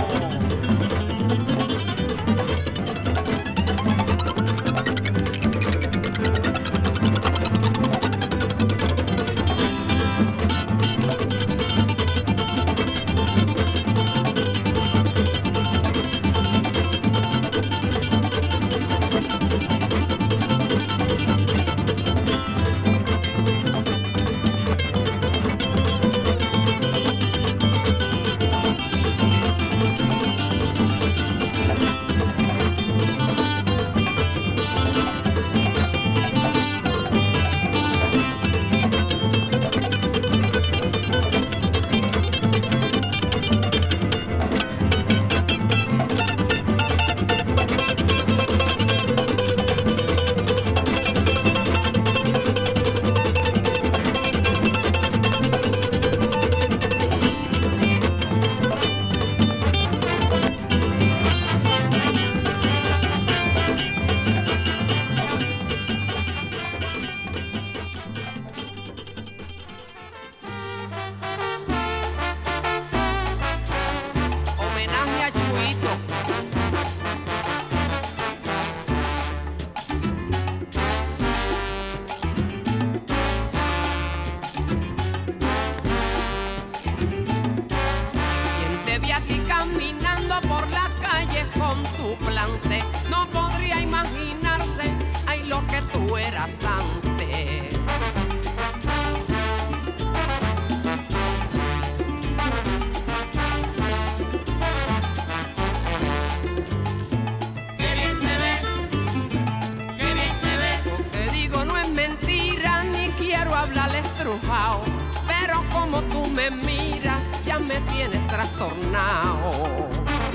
Pero como tú me miras, ya me tienes trastornado.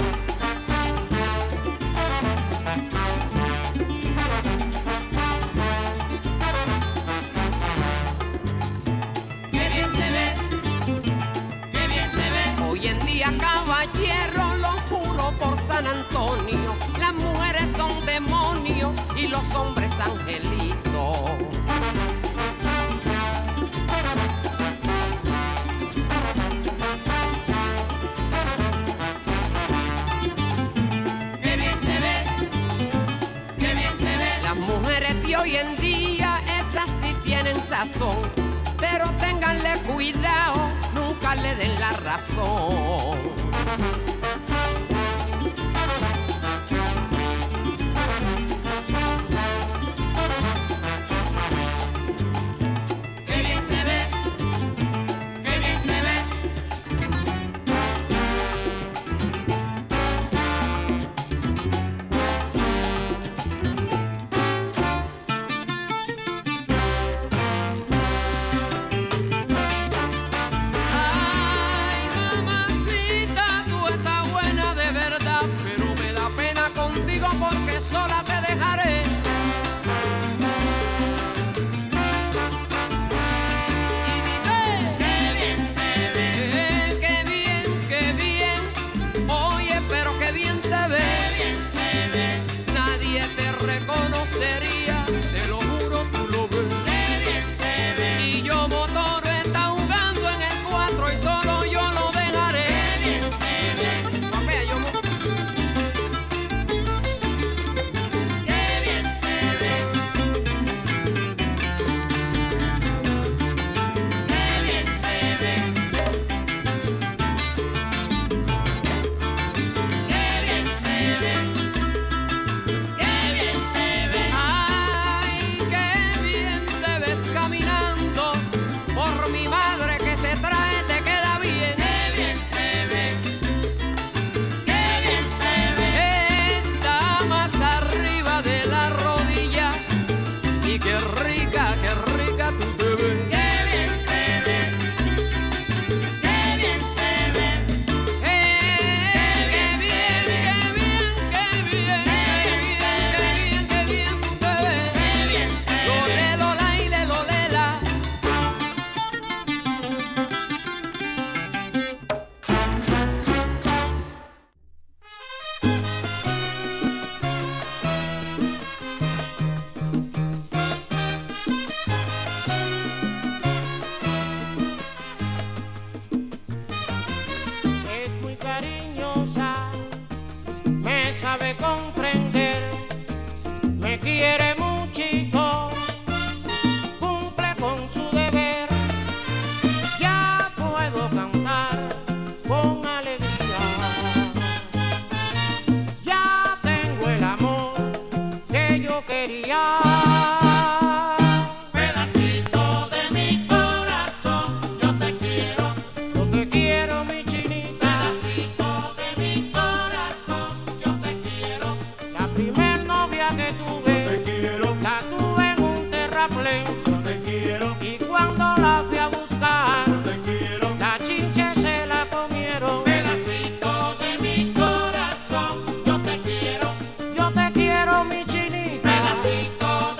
Qué bien te ves, qué bien te ves. Hoy en día, caballero, lo juro por San Antonio, las mujeres son demonios y los hombres angelitos. Y hoy en día esas sí tienen sazón, pero ténganle cuidado, nunca le den la razón. Qué bien te ves, qué bien te ves. Tú estás de comprender, me quiere muchito, cumple con su deber, ya puedo cantar con alegría, ya tengo el amor que yo quería. Pedacito de mi corazón, yo te quiero mi chinita. Pedacito de mi corazón, yo te quiero. La primer novia que tuve, Yo te quiero. la tuve en un terraplén. Yo te quiero. Y cuando la fui a buscar, Yo te quiero. la chinche se la comieron. Pedacito de mi corazón, yo te quiero. Yo te quiero mi chinita. Pedacito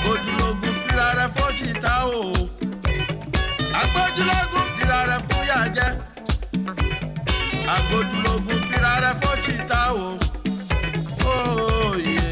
agbójúlógún fira rẹ̀ fójìta o agbójúlógún fira rẹ̀ fúyà jẹ agbójúlógún fira rẹ̀ fójìta o. Oh, yeah.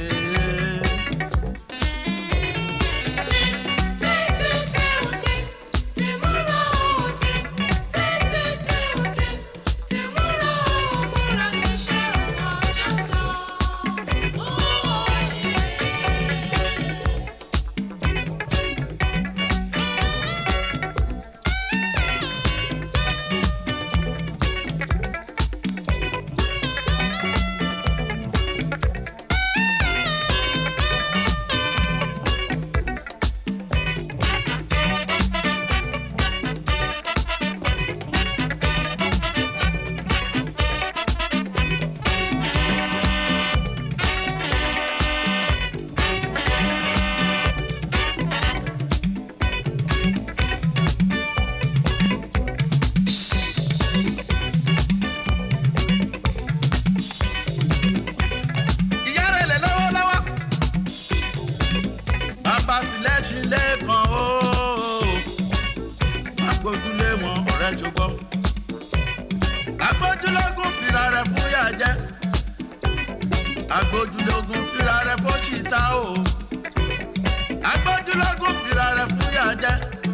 Agbójúlógún fira rẹ̀ fúyà jẹ agbójúlógún fira rẹ̀ fóṣìta o agbójúlógún fira rẹ̀ fúyà jẹ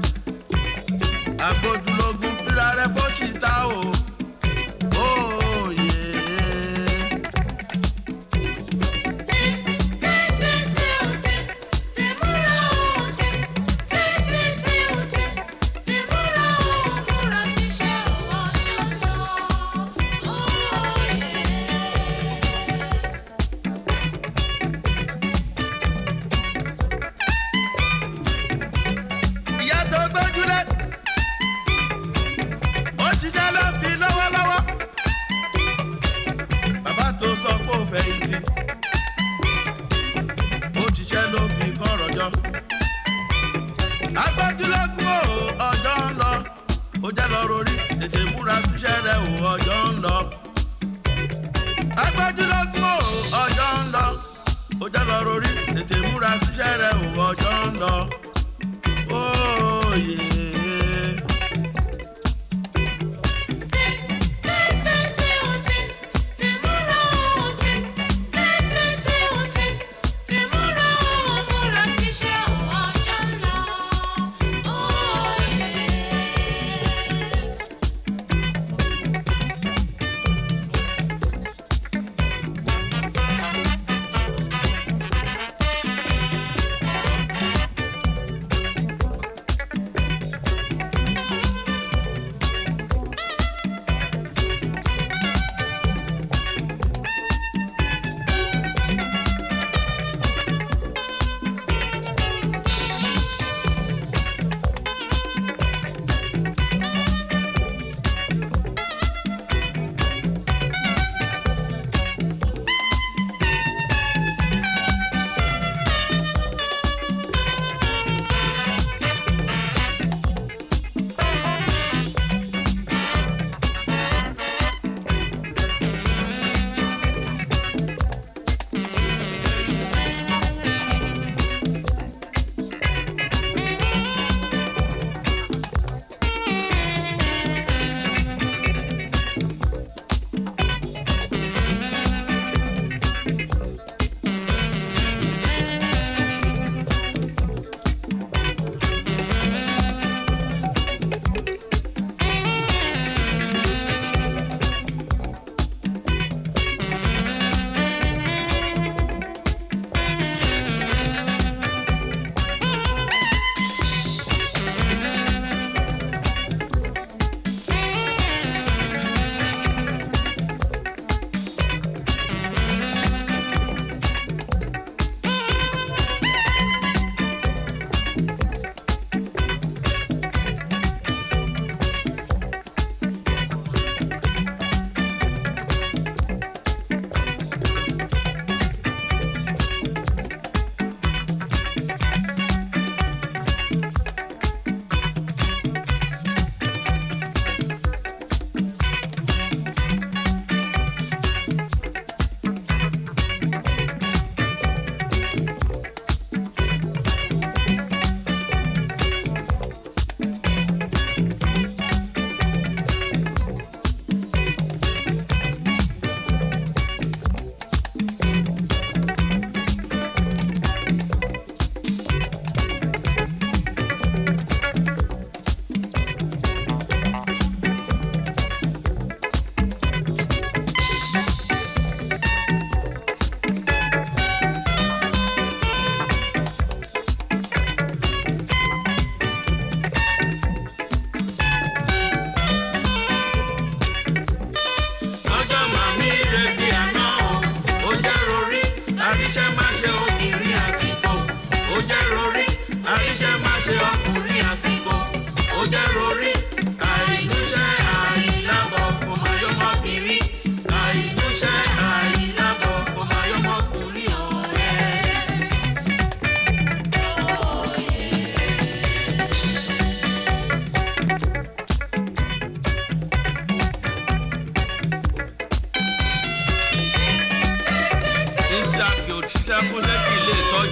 agbójúlógún fira rẹ̀ fóṣìta o. Oh, yeah. Agbójúlógún o ọjọ́ ń lọ ó jẹ́ lọ rorí tètè múra síṣẹ́ rẹ̀ o ọjọ́ ń lọ. Agbójúlógún o ọjọ́ ń lọ ó jẹ́ lọ rorí tètè múra síṣẹ́ rẹ̀ o ọjọ́ ń lọ. Oh, yeah.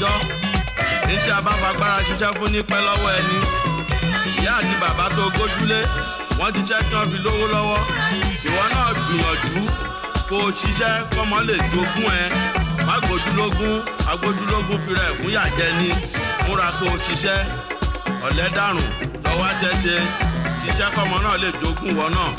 lóòótọ́ ní tí a bá fagbára ṣiṣẹ́ fún ní pẹ́ lọ́wọ́ ẹni ìyá àti bàbá tó gójúlé wọ́n ti ṣẹ́ tán fi lówó lọ́wọ́ ìwọ náà gbìyànjú kó o ṣiṣẹ́ kọ́mọ lè jogún ẹ má gbójúlógún agbójúlógún fi rẹ̀ fún yàjẹ́ ni múra kó o ṣiṣẹ́ ọ̀lẹ́ dàrùn lọ́wọ́ àṣẹṣe ṣiṣẹ́ kọ́mọ náà lè jogún wọn náà.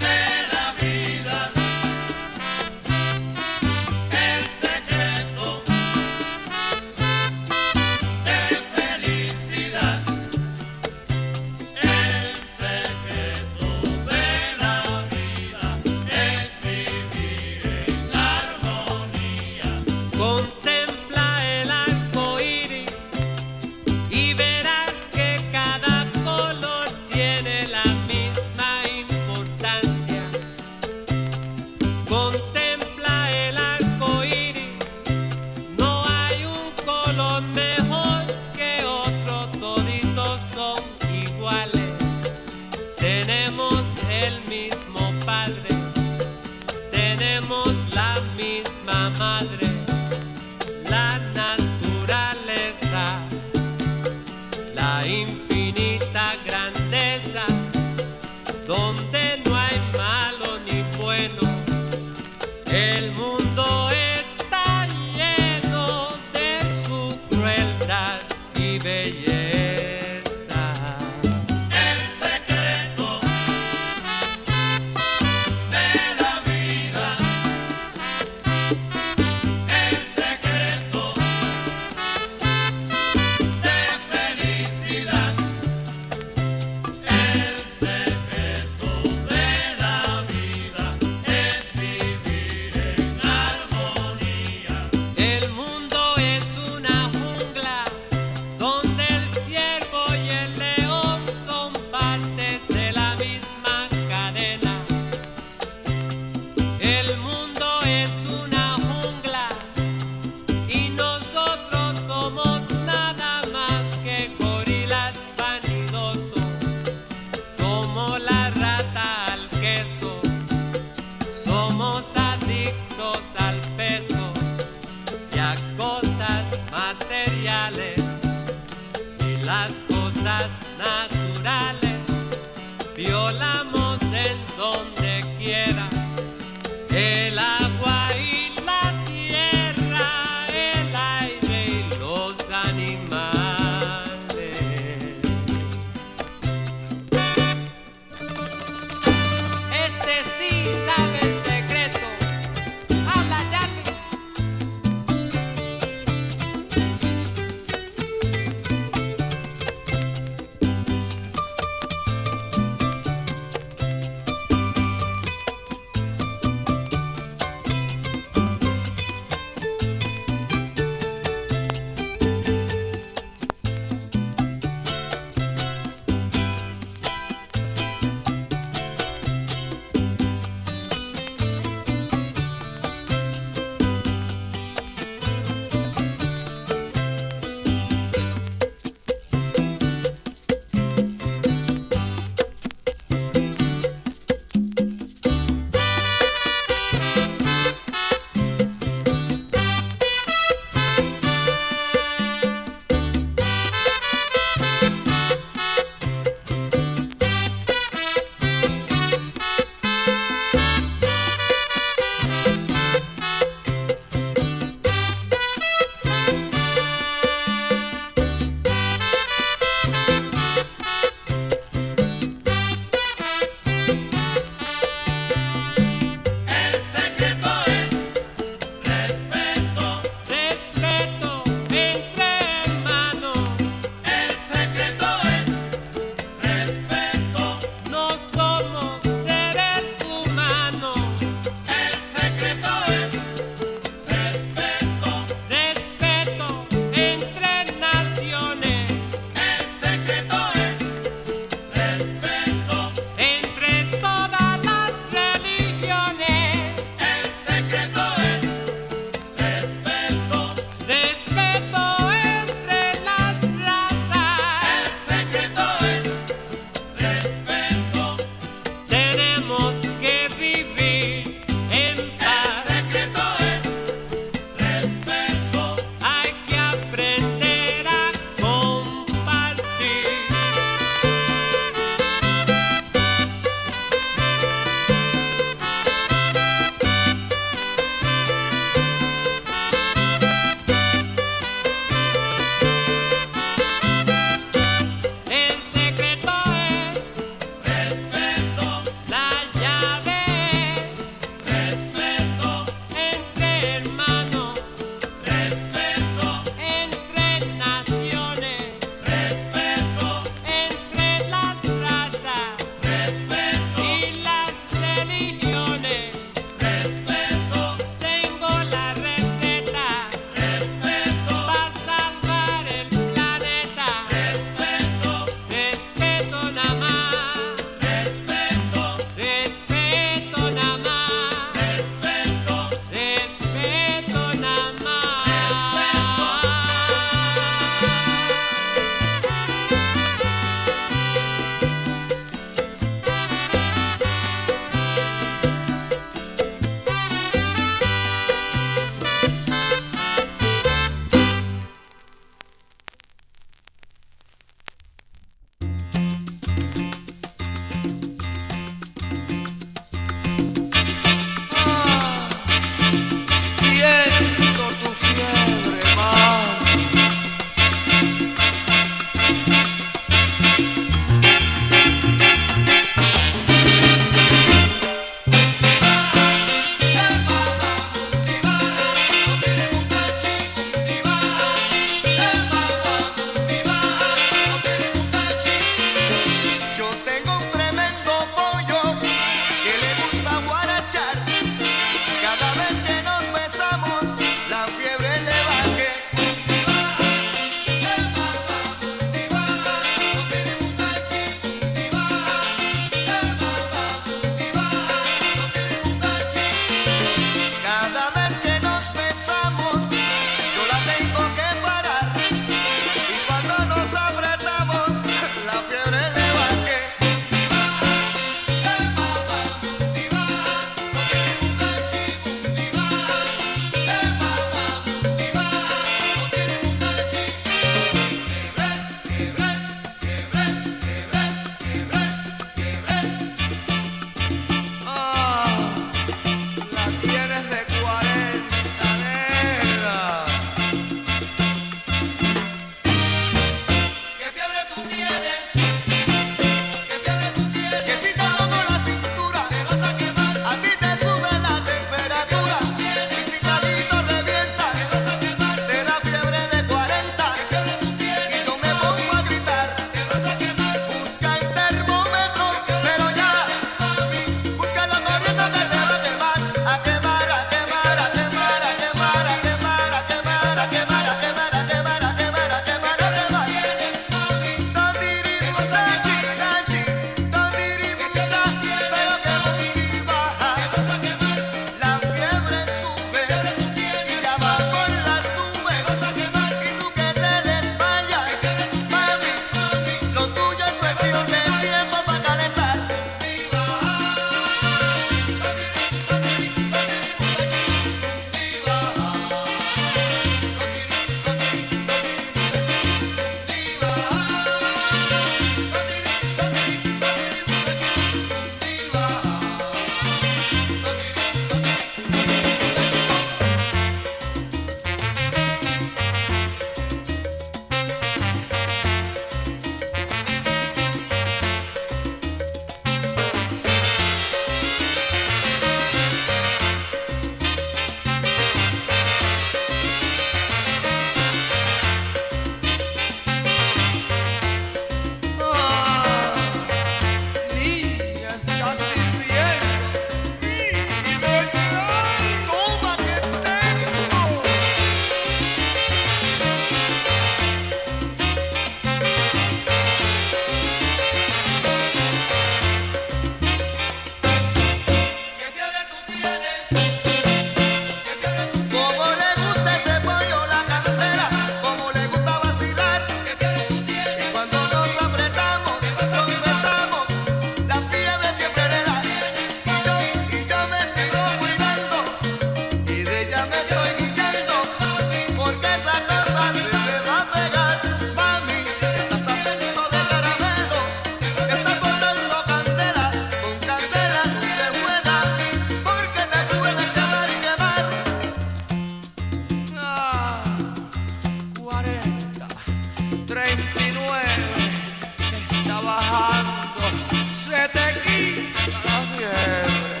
39 está bajando, se te quita la fiebre.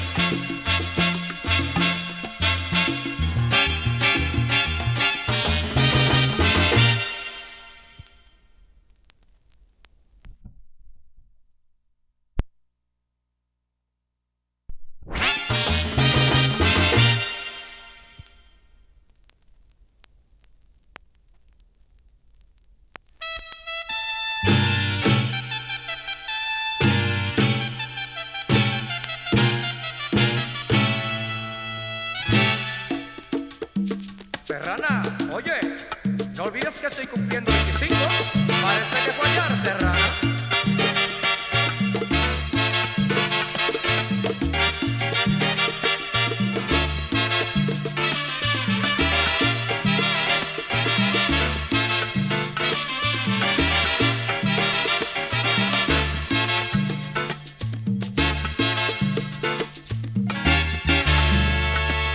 Serrana, oye, no olvides que estoy cumpliendo 25. Parece que fue ayer, Serrana.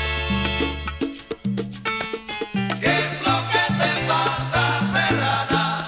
¿Qué es lo que te pasa, Serrana?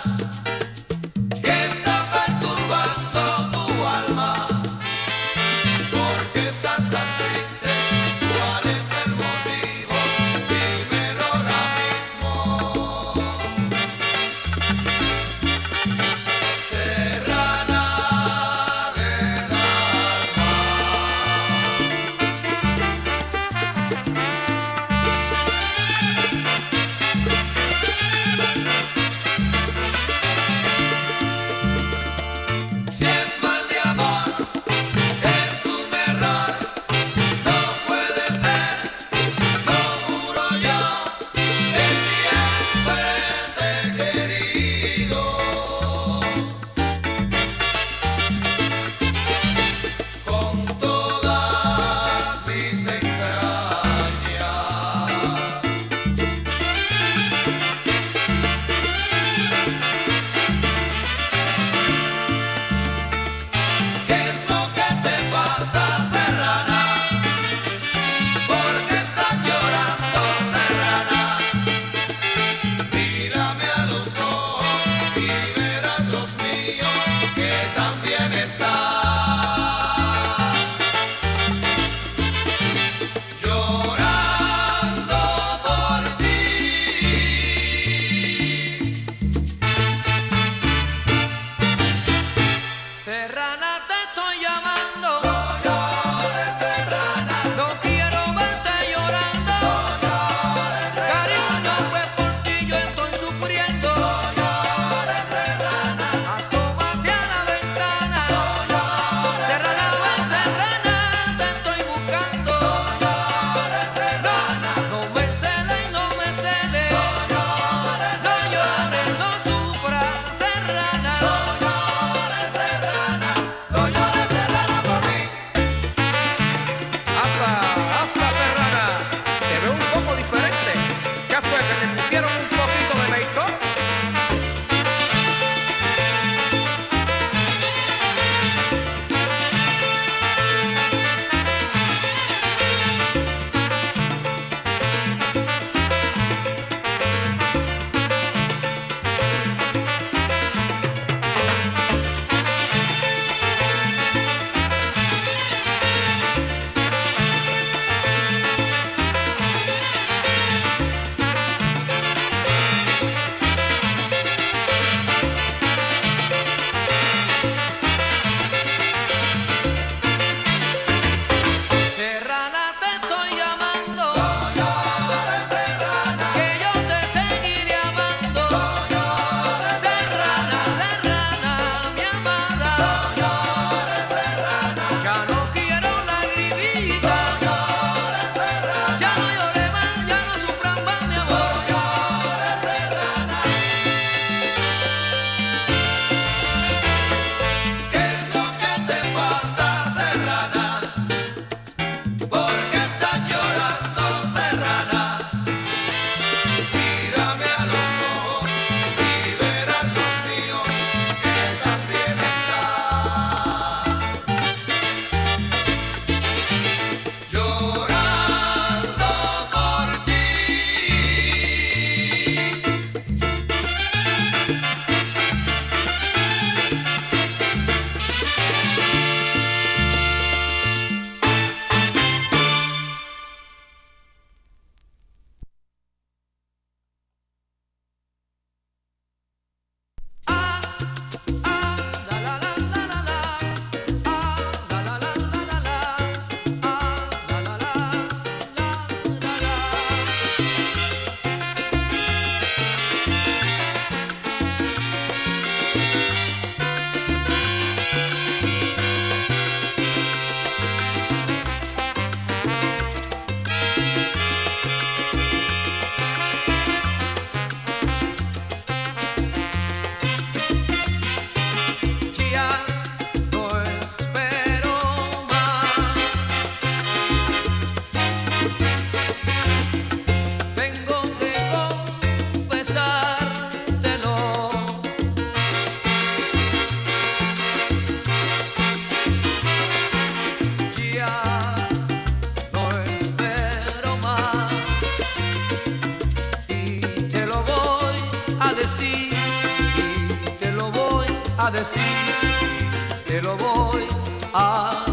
a decir, te lo voy a